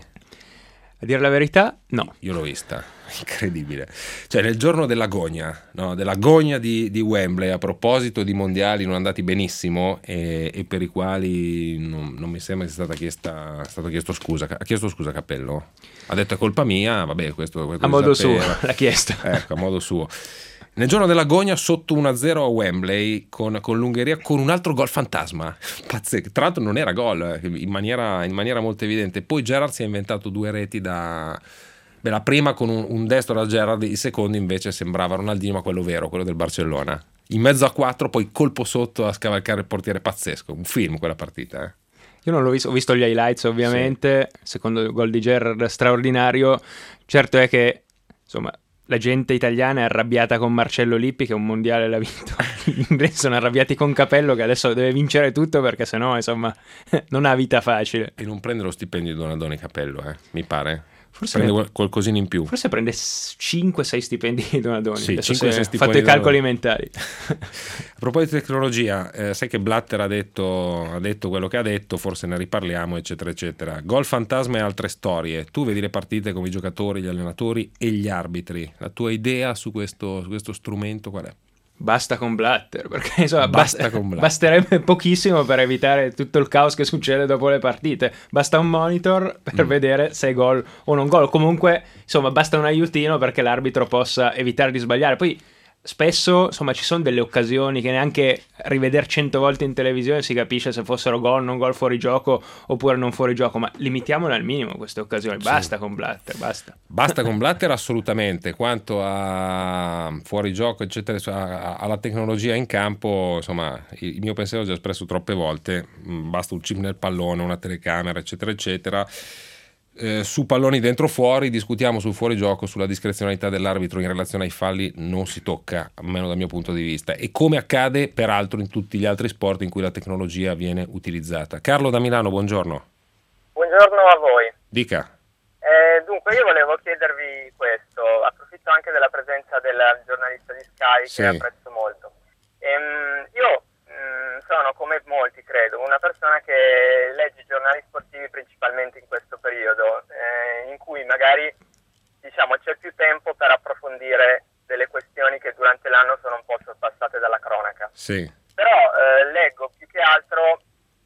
S3: A dire la verità, no.
S2: Io l'ho vista, incredibile. Cioè, nel giorno dell'agonia, no? dell'agonia di, di Wembley, a proposito di mondiali non andati benissimo e, e per i quali non, non mi sembra che sia stata chiesta, stato chiesto scusa. Ha chiesto scusa Capello? Ha detto è colpa mia, vabbè, questo, questo
S3: a modo suo, l'ha chiesto.
S2: Ecco, a modo suo. Nel giorno dell'agonia, sotto uno a zero a Wembley con, con l'Ungheria, con un altro gol fantasma. Pazzesco. Tra l'altro non era gol, in maniera, in maniera molto evidente. Poi Gerrard si è inventato due reti da... Beh, la prima con un, un destro da Gerrard, il secondo invece sembrava Ronaldinho, ma quello vero, quello del Barcellona. In mezzo a quattro, poi colpo sotto a scavalcare il portiere, pazzesco. Un film quella partita, eh.
S3: Io non l'ho visto, ho visto gli highlights ovviamente, sì. Secondo il gol di Gerrard straordinario. Certo è che, insomma... La gente italiana è arrabbiata con Marcello Lippi, che un mondiale l'ha vinto. Gli inglesi sono arrabbiati con Capello, che adesso deve vincere tutto perché sennò, insomma, non ha vita facile.
S2: E non prende lo stipendio di Donadoni Capello, eh, mi pare.
S3: Forse
S2: prende
S3: ne...
S2: qualcosina in più.
S3: Forse prende cinque sei stipendi di Donadoni.
S2: Sì,
S3: adesso
S2: cinque sei
S3: ho
S2: stipendi
S3: fatto i calcoli mentali.
S2: A proposito di tecnologia, eh, sai che Blatter ha detto, ha detto quello che ha detto, forse ne riparliamo, eccetera, eccetera. Gol fantasma e altre storie. Tu vedi le partite come i giocatori, gli allenatori e gli arbitri. La tua idea su questo, su questo strumento qual è?
S3: Basta con Blatter, perché insomma,
S2: Basta
S3: basta,
S2: con Blatter.
S3: basterebbe pochissimo per evitare tutto il caos che succede dopo le partite. Basta un monitor per mm. vedere se è gol o non gol. Comunque, insomma, basta un aiutino perché l'arbitro possa evitare di sbagliare. Poi spesso, insomma, ci sono delle occasioni che neanche rivedere cento volte in televisione si capisce se fossero gol, non gol, fuori gioco oppure non fuori gioco, ma limitiamole al minimo queste occasioni. Basta sì. con Blatter, basta.
S2: Basta con Blatter assolutamente. Quanto a fuori gioco, eccetera, alla tecnologia in campo, insomma, il mio pensiero l'ho già espresso troppe volte. Basta un chip nel pallone, una telecamera, eccetera, eccetera. Eh, su palloni dentro fuori discutiamo sul fuorigioco, sulla discrezionalità dell'arbitro in relazione ai falli non si tocca, almeno dal mio punto di vista, e come accade peraltro in tutti gli altri sport in cui la tecnologia viene utilizzata. Carlo da Milano, buongiorno.
S10: Buongiorno a voi.
S2: Dica.
S10: Eh, dunque io volevo chiedervi questo, approfitto anche della presenza del giornalista di Sky
S2: sì.
S10: che apprezzo molto. Ehm, io sono, come molti credo, una persona che legge i giornali sportivi principalmente in questo periodo, eh, in cui magari diciamo c'è più tempo per approfondire delle questioni che durante l'anno sono un po' sorpassate dalla cronaca.
S2: Sì.
S10: Però eh, leggo più che altro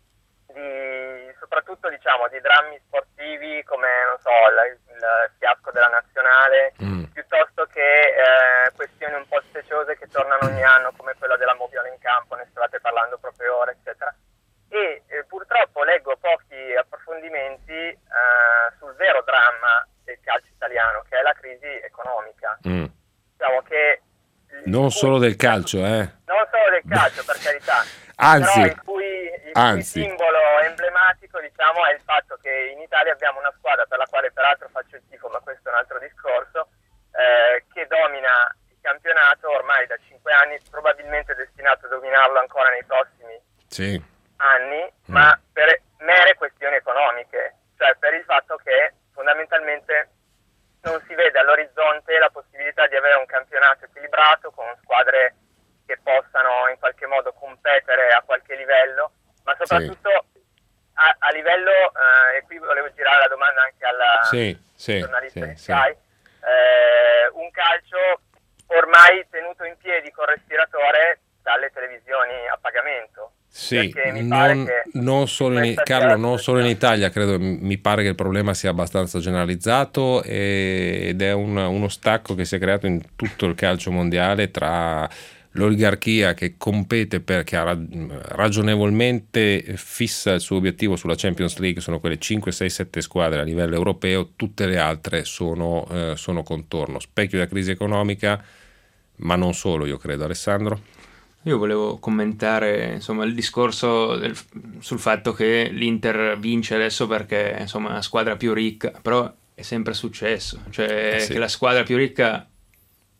S10: di, soprattutto diciamo di drammi sportivi come non so il, il fiasco della nazionale, mm. piuttosto che eh, questioni un po' speciose che tornano ogni anno come quella della moviola in campo, ne stavate parlando proprio ora, eccetera. E eh, purtroppo leggo pochi approfondimenti eh, sul vero dramma del calcio italiano, che è la crisi economica.
S2: Mm.
S10: Diciamo che
S2: non solo del calcio, eh?
S10: Non solo del calcio, per carità.
S2: Anzi,
S10: però il cui, il
S2: anzi.
S10: cui simbolo emblematico, diciamo, è il fatto che in Italia abbiamo una squadra per la quale peraltro faccio il tifo, ma questo è un altro discorso, eh, che domina il campionato ormai da cinque anni, probabilmente destinato a dominarlo ancora nei prossimi
S2: sì.
S10: anni,
S2: mm.
S10: ma per mere questioni economiche, cioè per il fatto che fondamentalmente non si vede all'orizzonte la possibilità di avere un campionato equilibrato con squadre che possano in qualche modo competere a qualche livello, ma soprattutto sì. a, a livello, eh, e qui volevo girare la domanda anche alla
S2: sì, sì,
S10: giornalista
S2: sì,
S10: di Sky, sì. eh, un calcio ormai tenuto in piedi col respiratore dalle televisioni a pagamento.
S2: Sì, non, non solo in, Carlo, non solo in Italia, credo, mi pare che il problema sia abbastanza generalizzato ed è un, uno stacco che si è creato in tutto il calcio mondiale tra l'oligarchia che compete perché ha ragionevolmente fissa il suo obiettivo sulla Champions League, sono quelle cinque, sei, sette squadre a livello europeo, tutte le altre sono, eh, sono contorno, specchio della crisi economica, ma non solo, io credo. Alessandro?
S3: Io volevo commentare insomma il discorso del, sul fatto che l'Inter vince adesso perché insomma è una squadra più ricca, però è sempre successo, cioè eh sì. che la squadra più ricca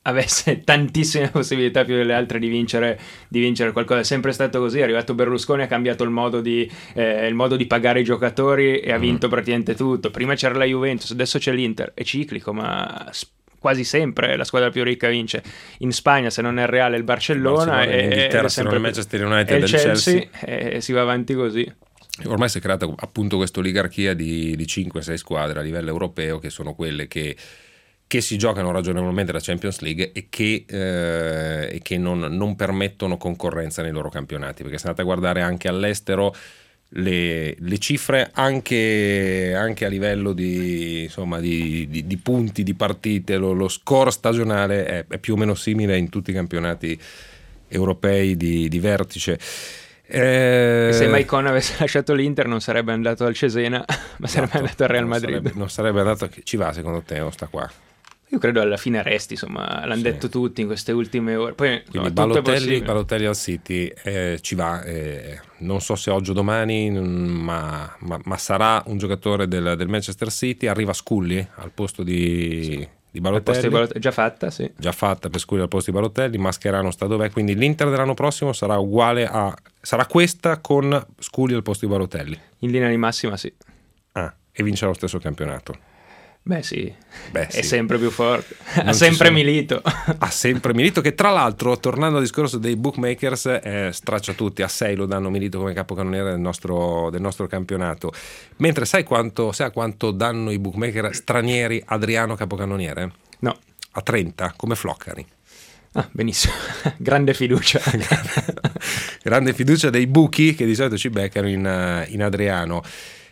S3: avesse tantissime possibilità più delle altre di vincere, di vincere qualcosa. È sempre stato così. È arrivato Berlusconi, ha cambiato il modo di, eh, il modo di pagare i giocatori e ha vinto mm. praticamente tutto. Prima c'era la Juventus, adesso c'è l'Inter. È ciclico, ma quasi sempre la squadra più ricca vince. In Spagna, se non è il Real, è il Barcellona,
S2: e in Inghilterra se non è il Manchester United e il Chelsea,
S3: Chelsea e si va avanti così.
S2: Ormai si è creata appunto questa oligarchia di, di cinque sei squadre a livello europeo, che sono quelle che, che si giocano ragionevolmente la Champions League e che, eh, e che non, non permettono concorrenza nei loro campionati, perché se andate a guardare anche all'estero le, le cifre anche, anche a livello di, insomma, di, di, di punti, di partite, lo, lo score stagionale è, è più o meno simile in tutti i campionati europei di, di vertice. Eh,
S3: se Maicon avesse lasciato l'Inter non sarebbe andato al Cesena, ma sarebbe esatto, andato al Real Madrid.
S2: Non sarebbe, non sarebbe andato. Ci va secondo te o sta qua?
S3: Io credo alla fine resti, insomma, l'hanno sì. detto tutti in queste ultime ore. Poi,
S2: quindi no, Balotelli, Balotelli al City eh, ci va, eh, non so se oggi o domani, ma, ma, ma sarà un giocatore del, del Manchester City. Arriva Scully al posto di... Sì. Di Balotelli,
S3: di Balotelli, già fatta, sì.
S2: Già fatta per Scully al posto di Balotelli. Mascherano sta dov'è, quindi l'Inter dell'anno prossimo sarà uguale a sarà questa con Scully al posto di Balotelli.
S3: In linea di massima, sì.
S2: Ah, e vincerà lo stesso campionato.
S3: Beh sì,
S2: Beh,
S3: è
S2: sì.
S3: sempre più forte, non ha sempre sono... Milito.
S2: Ha sempre Milito, che tra l'altro, tornando al discorso dei bookmakers, eh, straccia tutti, a sei lo danno Milito come capocannoniere del nostro, del nostro campionato. Mentre sai quanto, sai a quanto danno i bookmaker stranieri Adriano capocannoniere?
S3: No.
S2: A trenta, come Floccari.
S3: Ah, benissimo, grande fiducia.
S2: Grande fiducia dei buchi che di solito ci beccano in, in Adriano.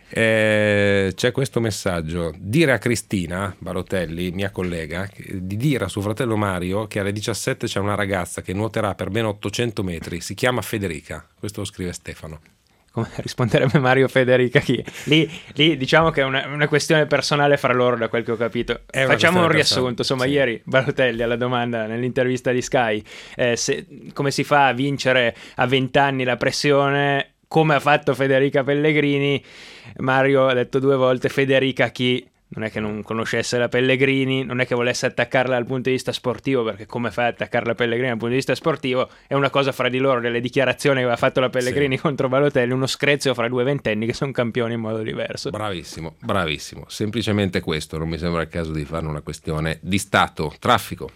S2: Eh, c'è questo messaggio: dire a Cristina Balotelli, mia collega, di dire a suo fratello Mario che alle diciassette c'è una ragazza che nuoterà per ben ottocento metri, si chiama Federica. Questo lo scrive Stefano.
S3: Come risponderebbe Mario Federica? Chi? Lì, lì diciamo che è una, una questione personale fra loro, da quel che ho capito. Facciamo un riassunto. Insomma, sì. Ieri Balotelli alla domanda nell'intervista di Sky, eh, se, come si fa a vincere a vent'anni la pressione come ha fatto Federica Pellegrini, Mario ha detto due volte Federica chi? Non è che non conoscesse la Pellegrini, non è che volesse attaccarla dal punto di vista sportivo, perché come fai ad attaccarla Pellegrini dal punto di vista sportivo? È una cosa fra di loro, delle dichiarazioni che aveva fatto la Pellegrini sì. contro Balotelli, uno screzio fra due ventenni che sono campioni in modo diverso.
S2: Bravissimo, bravissimo, semplicemente questo, non mi sembra il caso di farne una questione di Stato. Traffico.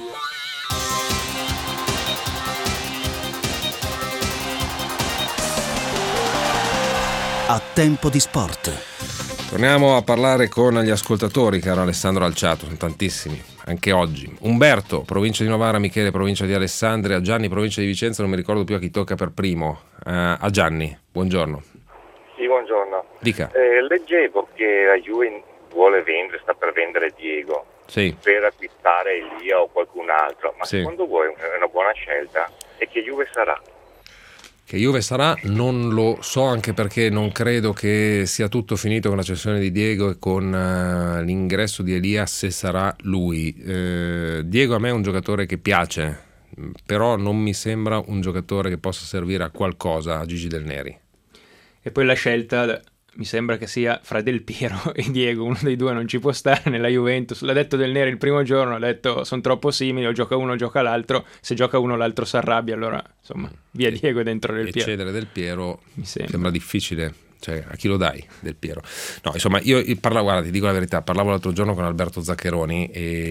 S1: A tempo di sport.
S2: Torniamo a parlare con gli ascoltatori, caro Alessandro Alciato, sono tantissimi, anche oggi. Umberto, provincia di Novara, Michele, provincia di Alessandria, Gianni, provincia di Vicenza, non mi ricordo più a chi tocca per primo. Uh, a Gianni, buongiorno.
S11: Sì, buongiorno.
S2: Dica.
S11: Eh, leggevo che la Juve vuole vendere, sta per vendere Diego,
S2: sì.
S11: per acquistare Elia o qualcun altro, ma
S2: sì.
S11: secondo voi è una buona scelta? E che Juve sarà?
S2: Che Juve sarà non lo so, anche perché non credo che sia tutto finito con la cessione di Diego e con uh, l'ingresso di Elia, se sarà lui. Eh, Diego a me è un giocatore che piace, però non mi sembra un giocatore che possa servire a qualcosa a Gigi Del Neri.
S3: E poi la scelta mi sembra che sia fra Del Piero e Diego, uno dei due non ci può stare nella Juventus. L'ha detto Del Neri il primo giorno, ha detto sono troppo simili, o gioca uno o gioca l'altro, se gioca uno l'altro si arrabbia, allora insomma via Diego dentro Del Piero.
S2: Eccedere Del Piero mi sembra. sembra difficile, cioè a chi lo dai Del Piero? No, insomma io, io parlavo, guarda, ti dico la verità, parlavo l'altro giorno con Alberto Zaccheroni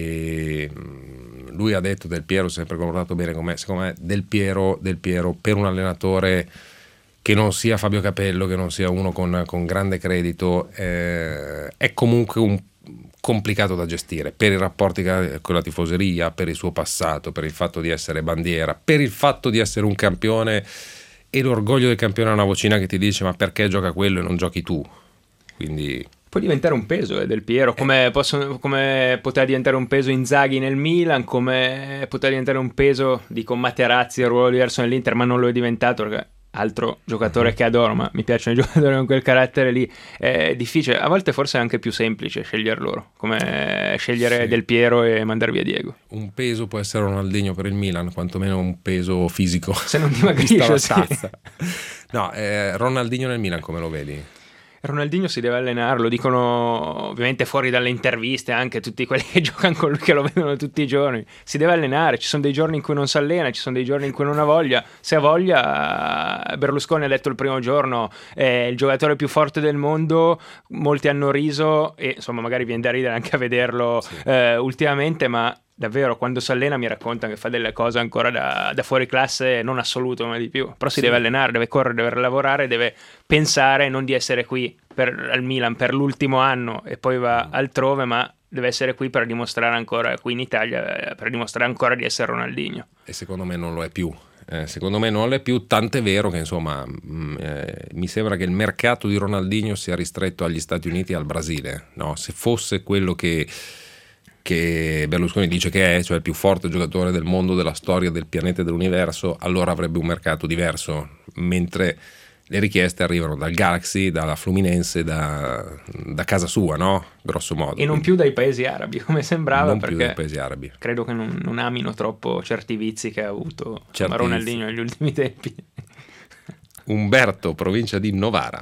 S2: e lui ha detto Del Piero si è sempre comportato bene con me. Secondo me Del Piero, Del Piero per un allenatore che non sia Fabio Capello, che non sia uno con, con grande credito, eh, è comunque un complicato da gestire per i rapporti con la tifoseria, per il suo passato, per il fatto di essere bandiera, per il fatto di essere un campione, e l'orgoglio del campione è una vocina che ti dice ma perché gioca quello e non giochi tu? Quindi
S3: può diventare un peso eh, Del Piero, come, possono, come poteva diventare un peso Inzaghi nel Milan, come poteva diventare un peso, dico Materazzi, il ruolo diverso nell'Inter, ma non lo è diventato perché altro giocatore che adoro, ma mi piacciono i giocatori con quel carattere lì. È difficile, a volte forse è anche più semplice scegliere loro, come scegliere sì. Del Piero e mandare via Diego.
S2: Un peso può essere Ronaldinho per il Milan, quantomeno un peso fisico,
S3: se non dimagrisce sì.
S2: No, eh, Ronaldinho nel Milan come lo vedi?
S3: Ronaldinho si deve allenare, lo dicono ovviamente fuori dalle interviste anche tutti quelli che giocano con lui, che lo vedono tutti i giorni. Si deve allenare, ci sono dei giorni in cui non si allena, ci sono dei giorni in cui non ha voglia. Se ha voglia, Berlusconi ha detto il primo giorno è il giocatore più forte del mondo, molti hanno riso e insomma magari viene da ridere anche a vederlo sì. eh, ultimamente, ma davvero quando si allena mi racconta che fa delle cose ancora da, da fuori classe, non assoluto ma di più, però si sì. deve allenare, deve correre, deve lavorare, deve pensare non di essere qui per, al Milan per l'ultimo anno e poi va altrove, ma deve essere qui per dimostrare ancora, qui in Italia, per dimostrare ancora di essere Ronaldinho.
S2: E secondo me non lo è più. Eh, secondo me non lo è più, tant'è vero che insomma mh, eh, mi sembra che il mercato di Ronaldinho sia ristretto agli Stati Uniti e al Brasile, no? Se fosse quello che che Berlusconi dice che è, cioè il più forte giocatore del mondo, della storia, del pianeta e dell'universo, allora avrebbe un mercato diverso, mentre le richieste arrivano dal Galaxy, dalla Fluminense, da, da casa sua, no? Grosso modo.
S3: E non più dai paesi arabi, come sembrava,
S2: non
S3: perché
S2: più dai paesi arabi.
S3: Credo che non, non amino troppo certi vizi che ha avuto
S2: certi
S3: Ronaldinho negli ultimi tempi.
S2: Umberto, provincia di Novara.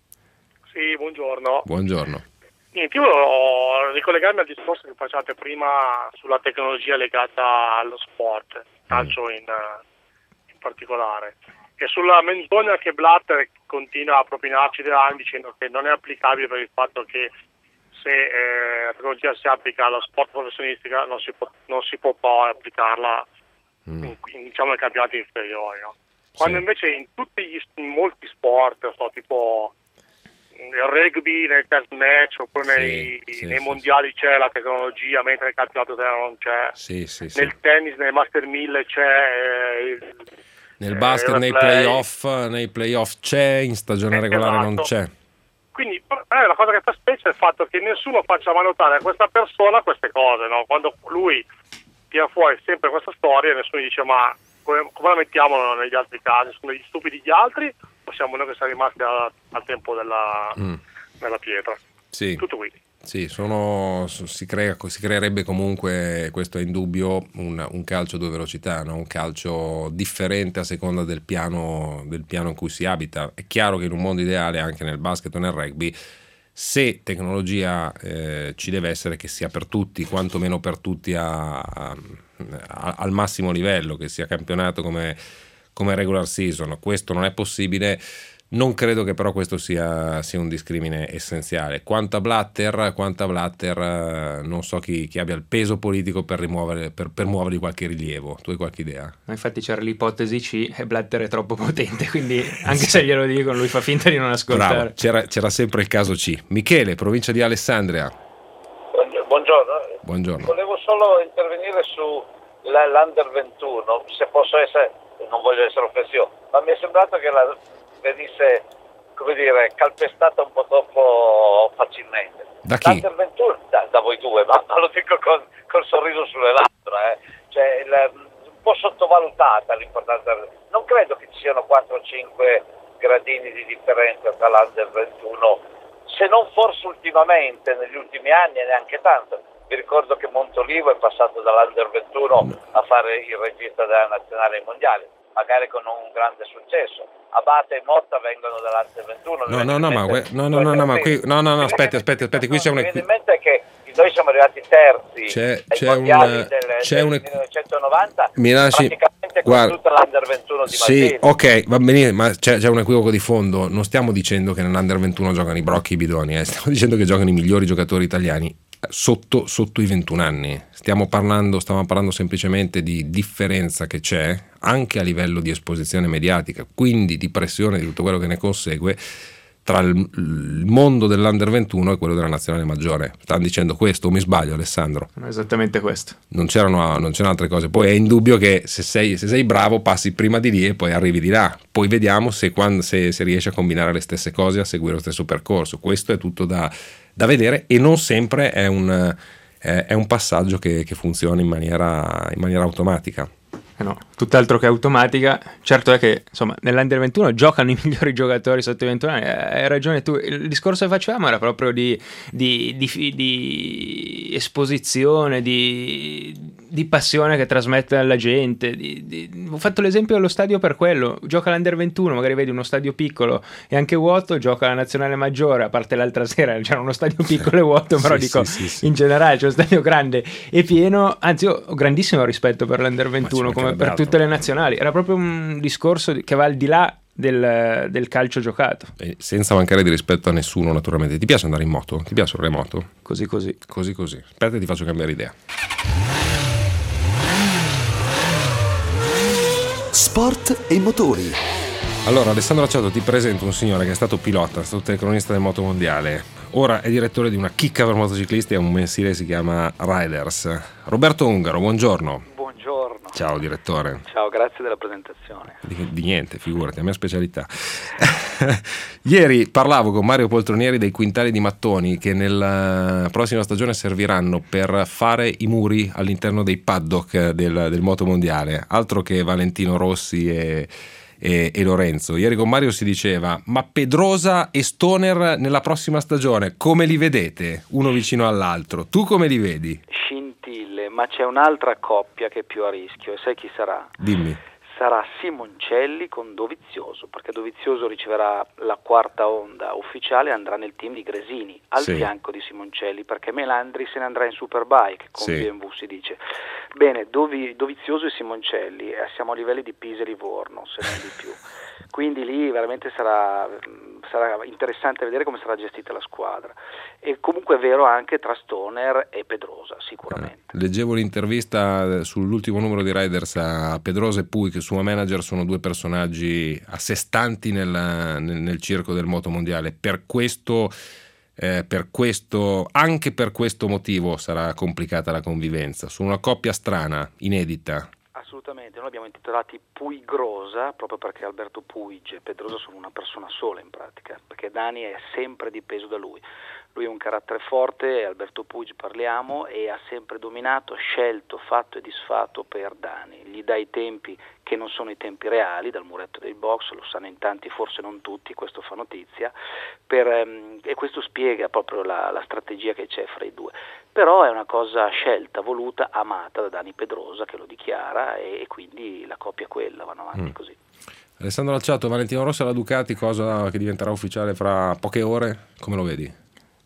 S12: Sì, buongiorno.
S2: Buongiorno.
S12: Niente, io volevo ricollegarmi al discorso che facciate prima sulla tecnologia legata allo sport, calcio in, in particolare, e sulla menzogna che Blatter continua a propinarci da anni dicendo che non è applicabile per il fatto che se eh, la tecnologia si applica allo sport professionistica non si può, non si può poi applicarla mm. in, in, diciamo, nei campionati inferiori, no? Quando sì. invece in tutti gli, in molti sport, so, tipo nel rugby, nel test match oppure nei,
S2: sì, sì,
S12: nei
S2: sì,
S12: mondiali
S2: sì.
S12: c'è la tecnologia, mentre nel campionato non c'è.
S2: Sì, sì, sì.
S12: Nel tennis, nel Master mille c'è eh, il,
S2: nel basket, eh, nei playoff, nei playoff c'è, in stagione regolare
S12: esatto.
S2: non c'è.
S12: Quindi eh, la cosa che fa specie è il fatto che nessuno faccia valutare a questa persona queste cose, no? Quando lui tira fuori sempre questa storia, nessuno dice ma come, come la mettiamo negli altri casi? Sono gli stupidi gli altri o siamo noi che siamo rimasti a, al tempo della, mm. della pietra?
S2: Sì.
S12: Tutto qui.
S2: Sì, sono, si, crea, si creerebbe comunque, questo è indubbio, un, un calcio a due velocità, no? Un calcio differente a seconda del piano, del piano in cui si abita. È chiaro che in un mondo ideale, anche nel basket o nel rugby, se tecnologia eh, ci deve essere, che sia per tutti, quantomeno per tutti a, a, a, al massimo livello, che sia campionato come, come regular season. Questo non è possibile. Non credo che però questo sia, sia un discrimine essenziale. Quanto a Blatter, quanto a Blatter non so chi, chi abbia il peso politico per rimuovere per, per muovergli qualche rilievo. Tu hai qualche idea?
S3: Infatti c'era l'ipotesi C e Blatter è troppo potente, quindi anche sì. se glielo dicono lui fa finta di non ascoltare.
S2: Bravo, c'era, c'era sempre il caso C. Michele, provincia di Alessandria.
S13: Buongiorno.
S2: Buongiorno.
S13: Volevo solo intervenire su l'Under ventuno, se posso essere, non voglio essere offensivo, ma mi è sembrato che la venisse, come dire, calpestata un po' troppo facilmente.
S2: Da chi?
S13: L'Under ventuno, da, da voi due, ma, ma lo dico con, col sorriso sulle labbra, eh. Cioè, il, un po' sottovalutata l'importanza. Non credo che ci siano quattro o cinque gradini di differenza tra l'Under ventuno, se non forse ultimamente, negli ultimi anni e neanche tanto. Vi ricordo che Montolivo è passato dall'Under ventuno a fare il regista della nazionale ai mondiali, magari con un grande successo. Abate e Motta vengono dall'Under ventuno.
S2: No, no, no, ma no, no, no, no, ma qui no, no, no, aspetti, aspetti, aspetti, qui c'è una.
S13: Mi viene in mente che noi siamo arrivati terzi
S2: c'è,
S13: ai
S2: c'è
S13: mondiali
S2: una,
S13: del,
S2: c'è
S13: del
S2: una,
S13: millenovecentonovanta,
S2: mi lasci,
S13: praticamente
S2: guarda,
S13: con tutta l'Under ventuno di
S2: sì,
S13: Maldini.
S2: ok, va bene, ma c'è, c'è un equivoco di fondo. Non stiamo dicendo che nell'Under ventuno giocano i Brocchi e i Bidoni, eh. Stiamo dicendo che giocano i migliori giocatori italiani sotto, sotto i ventuno anni. Stiamo parlando, stiamo parlando semplicemente di differenza che c'è anche a livello di esposizione mediatica, quindi di pressione, di tutto quello che ne consegue, tra il, il mondo dell'Under ventuno e quello della nazionale maggiore. Stanno dicendo questo o mi sbaglio, Alessandro?
S3: No, esattamente questo.
S2: Non c'erano, non c'erano altre cose. Poi è indubbio che se sei, se sei bravo passi prima di lì e poi arrivi di là. Poi vediamo se, quando, se, se riesci a combinare le stesse cose, a seguire lo stesso percorso. Questo è tutto da, da vedere e non sempre è un, è, è un passaggio che, che funziona in maniera, in maniera automatica.
S3: Eh no, tutt'altro che automatica. Certo è che insomma nell'Under ventuno giocano i migliori giocatori sotto i ventuno anni, hai ragione tu. Il discorso che facevamo era proprio di, di, di, di esposizione, di di passione che trasmette alla gente. Di, di... Ho fatto l'esempio dello stadio per quello, gioca l'Under ventuno, magari vedi uno stadio piccolo e anche vuoto, gioca la nazionale maggiore, a parte l'altra sera c'era uno stadio piccolo e vuoto, però
S2: sì,
S3: dico
S2: sì, sì, sì.
S3: in generale c'è uno stadio grande e pieno, anzi io ho grandissimo rispetto per l'Under ventuno come per
S2: altro.
S3: tutte le nazionali, era proprio un discorso che va al di là Del, del calcio giocato.
S2: E senza mancare di rispetto a nessuno, naturalmente. Ti piace andare in moto? Ti piace il remoto?
S3: Così così.
S2: Così così. Aspetta, ti faccio cambiare idea.
S1: Sport e motori.
S2: Allora, Alessandro Acciato, ti presento un signore che è stato pilota, è stato telecronista del moto mondiale. Ora è direttore di una chicca per motociclisti e un mensile si chiama Riders. Roberto Ungaro, buongiorno.
S14: Buongiorno.
S2: Ciao direttore.
S14: Ciao, grazie della presentazione.
S2: Di, di niente, figurati, è la mia specialità. Ieri parlavo con Mario Poltronieri dei quintali di mattoni che nella prossima stagione serviranno per fare i muri all'interno dei paddock del, del moto mondiale, altro che Valentino Rossi e, e, e Lorenzo. Ieri con Mario si diceva: ma Pedrosa e Stoner nella prossima stagione come li vedete uno vicino all'altro? Tu come li vedi?
S14: Scintille, ma c'è un'altra coppia che è più a rischio e sai chi sarà?
S2: Dimmi.
S14: Sarà Simoncelli con Dovizioso, perché Dovizioso riceverà la quarta onda ufficiale e andrà nel team di Gresini al
S2: Sì.
S14: fianco di Simoncelli, perché Melandri se ne andrà in Superbike con
S2: Sì.
S14: B M W, si dice. Bene, Dovi, Dovizioso e Simoncelli, eh, siamo a livelli di Pisa e Livorno, se non di più. Quindi lì veramente sarà, sarà interessante vedere come sarà gestita la squadra. E comunque è vero anche tra Stoner e Pedrosa, sicuramente.
S2: Leggevo l'intervista sull'ultimo numero di Riders a Pedrosa e Pui, che suo manager sono due personaggi a sé stanti nel, nel, nel circo del moto mondiale. Per questo, eh, per questo, anche per questo motivo sarà complicata la convivenza. Sono una coppia strana, inedita.
S14: Assolutamente, noi abbiamo intitolati Puigrosa proprio perché Alberto Puig e Pedrosa sono una persona sola in pratica, perché Dani è sempre dipeso da lui. Lui è un carattere forte, Alberto Puig parliamo, e ha sempre dominato, scelto, fatto e disfatto per Dani. Gli dà i tempi che non sono i tempi reali, dal muretto dei box, lo sanno in tanti, forse non tutti, questo fa notizia, per, ehm, e questo spiega proprio la, la strategia che c'è fra i due. Però è una cosa scelta, voluta, amata da Dani Pedrosa, che lo dichiara, e, e quindi la coppia è quella, vanno avanti mm. così.
S2: Alessandro Alciato, Valentino Rossi alla Ducati, cosa che diventerà ufficiale fra poche ore, come lo vedi?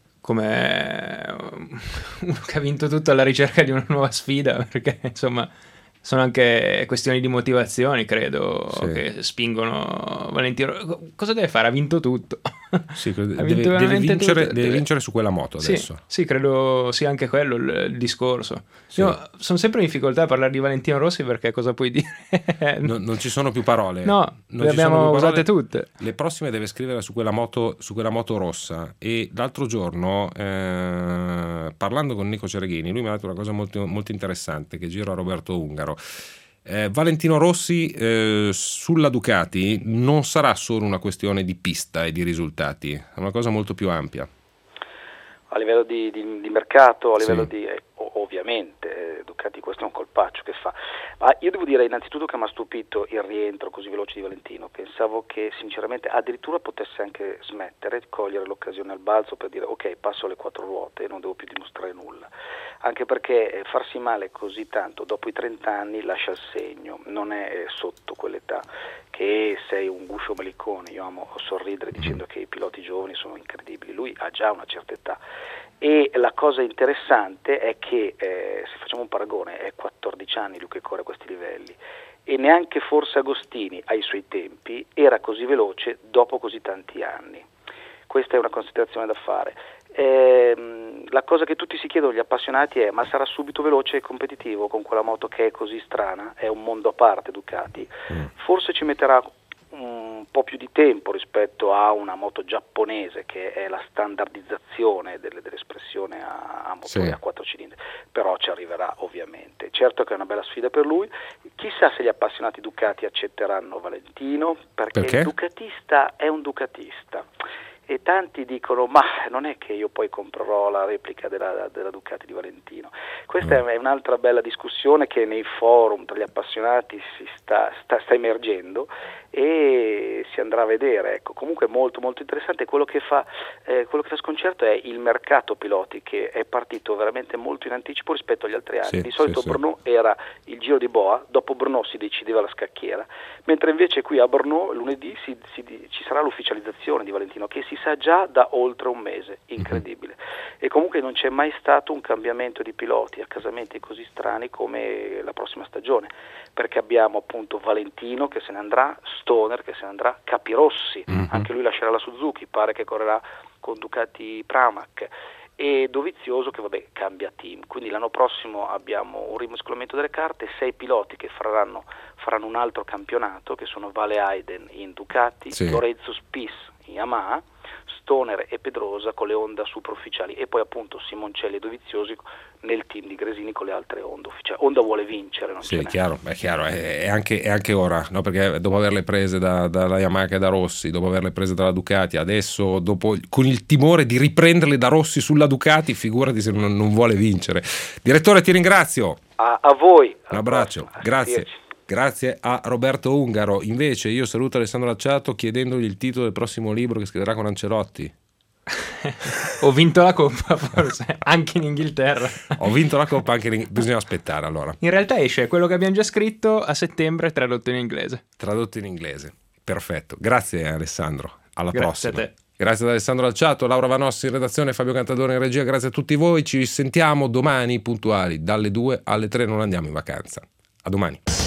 S3: Come uno che ha vinto tutto alla ricerca di una nuova sfida, perché insomma sono anche questioni di motivazioni, credo, sì. che spingono Valentino. Cosa deve fare? Ha vinto tutto.
S2: Sì, deve, deve, vincere, tutto. deve vincere su quella moto adesso.
S3: Sì, sì, credo sia anche quello il, il discorso. Sì. Io sono sempre in difficoltà a parlare di Valentino Rossi, perché cosa puoi dire?
S2: no, non ci sono più parole.
S3: No, non le abbiamo usate tutte.
S2: Le prossime deve scrivere su quella moto, su quella moto rossa. E l'altro giorno, eh, parlando con Nico Cereghini, lui mi ha detto una cosa molto, molto interessante che giro a Roberto Ungaro. Eh, Valentino Rossi eh, sulla Ducati non sarà solo una questione di pista e di risultati, è una cosa molto più ampia.
S14: A livello di, di, di mercato, a livello
S2: sì.
S14: di eh, ovviamente eh, Ducati questo è un colpaccio che fa, ma io devo dire innanzitutto che mi ha stupito il rientro così veloce di Valentino. Pensavo che sinceramente addirittura potesse anche smettere, cogliere l'occasione al balzo per dire ok, passo alle quattro ruote e non devo più dimostrare nulla, anche perché eh, farsi male così tanto dopo i trenta anni lascia il segno, non è eh, sotto quell'età che sei un guscio melicone. Io amo sorridere dicendo che i piloti giovani sono incredibili, lui ha già una certa età. E la cosa interessante è che, eh, se facciamo un paragone, è quattordici anni lui che corre a questi livelli, e neanche forse Agostini ai suoi tempi era così veloce dopo così tanti anni. Questa è una considerazione da fare. Eh, la cosa che tutti si chiedono, gli appassionati, è: ma sarà subito veloce e competitivo con quella moto che è così strana? È un mondo a parte Ducati. Forse ci metterà un po' più di tempo rispetto a una moto giapponese, che è la standardizzazione delle, dell'espressione a, a motori sì. a quattro cilindri, però ci arriverà ovviamente. Certo che è una bella sfida per lui, chissà se gli appassionati Ducati accetteranno Valentino, perché, perché? il ducatista è un ducatista e tanti dicono ma non è che io poi comprerò la replica della, della Ducati di Valentino. Questa mm. è un'altra bella discussione che nei forum tra gli appassionati si sta, sta, sta emergendo e si andrà a vedere, ecco. Comunque molto molto interessante. Quello che fa eh, quello che fa sconcerto è il mercato piloti, che è partito veramente molto in anticipo rispetto agli altri anni. Sì, di solito
S2: sì,
S14: Brno sì. era il Giro di Boa, dopo Brno si decideva la scacchiera, mentre invece qui a Brno lunedì si, si, ci sarà l'ufficializzazione di Valentino, che si sa già da oltre un mese, incredibile. Mm-hmm. E comunque non c'è mai stato un cambiamento di piloti, accasamenti così strani come la prossima stagione, perché abbiamo appunto Valentino che se ne andrà, Stoner che se ne andrà, Capirossi, mm-hmm. anche lui lascerà la Suzuki, pare che correrà con Ducati Pramac, e Dovizioso che vabbè cambia team. Quindi l'anno prossimo abbiamo un rimescolamento delle carte, sei piloti che faranno, faranno un altro campionato, che sono Vale Aiden in Ducati, sì. Lorenzo Spies in Yamaha, Stoner e Pedrosa con le Honda super ufficiali, e poi appunto Simoncelli e Doviziosi nel team di Gresini con le altre Honda ufficiali. Honda vuole vincere, non
S2: sì,
S14: ce
S2: è chiaro, è chiaro, è, è, anche, è anche ora, no? Perché dopo averle prese da, dalla Yamaha e da Rossi, dopo averle prese dalla Ducati, adesso dopo con il timore di riprenderle da Rossi sulla Ducati, figurati se non, non vuole vincere. Direttore, ti ringrazio.
S14: A, a voi.
S2: Un abbraccio, prossima. Grazie. Grazie a Roberto Ungaro. Invece io saluto Alessandro Acciato chiedendogli il titolo del prossimo libro che scriverà con Ancelotti.
S3: Ho vinto la Coppa, forse, anche in Inghilterra.
S2: Ho vinto la Coppa anche in Inghilterra. Bisogna aspettare allora.
S3: In realtà esce quello che abbiamo già scritto a settembre, tradotto in inglese.
S2: Tradotto in inglese. Perfetto. Grazie Alessandro. Alla
S3: Grazie
S2: prossima.
S3: A te.
S2: Grazie ad Alessandro Alciato, Laura Vanossi in redazione, Fabio Cantadore in regia. Grazie a tutti voi. Ci sentiamo domani puntuali dalle due alle tre. Non andiamo in vacanza. A domani.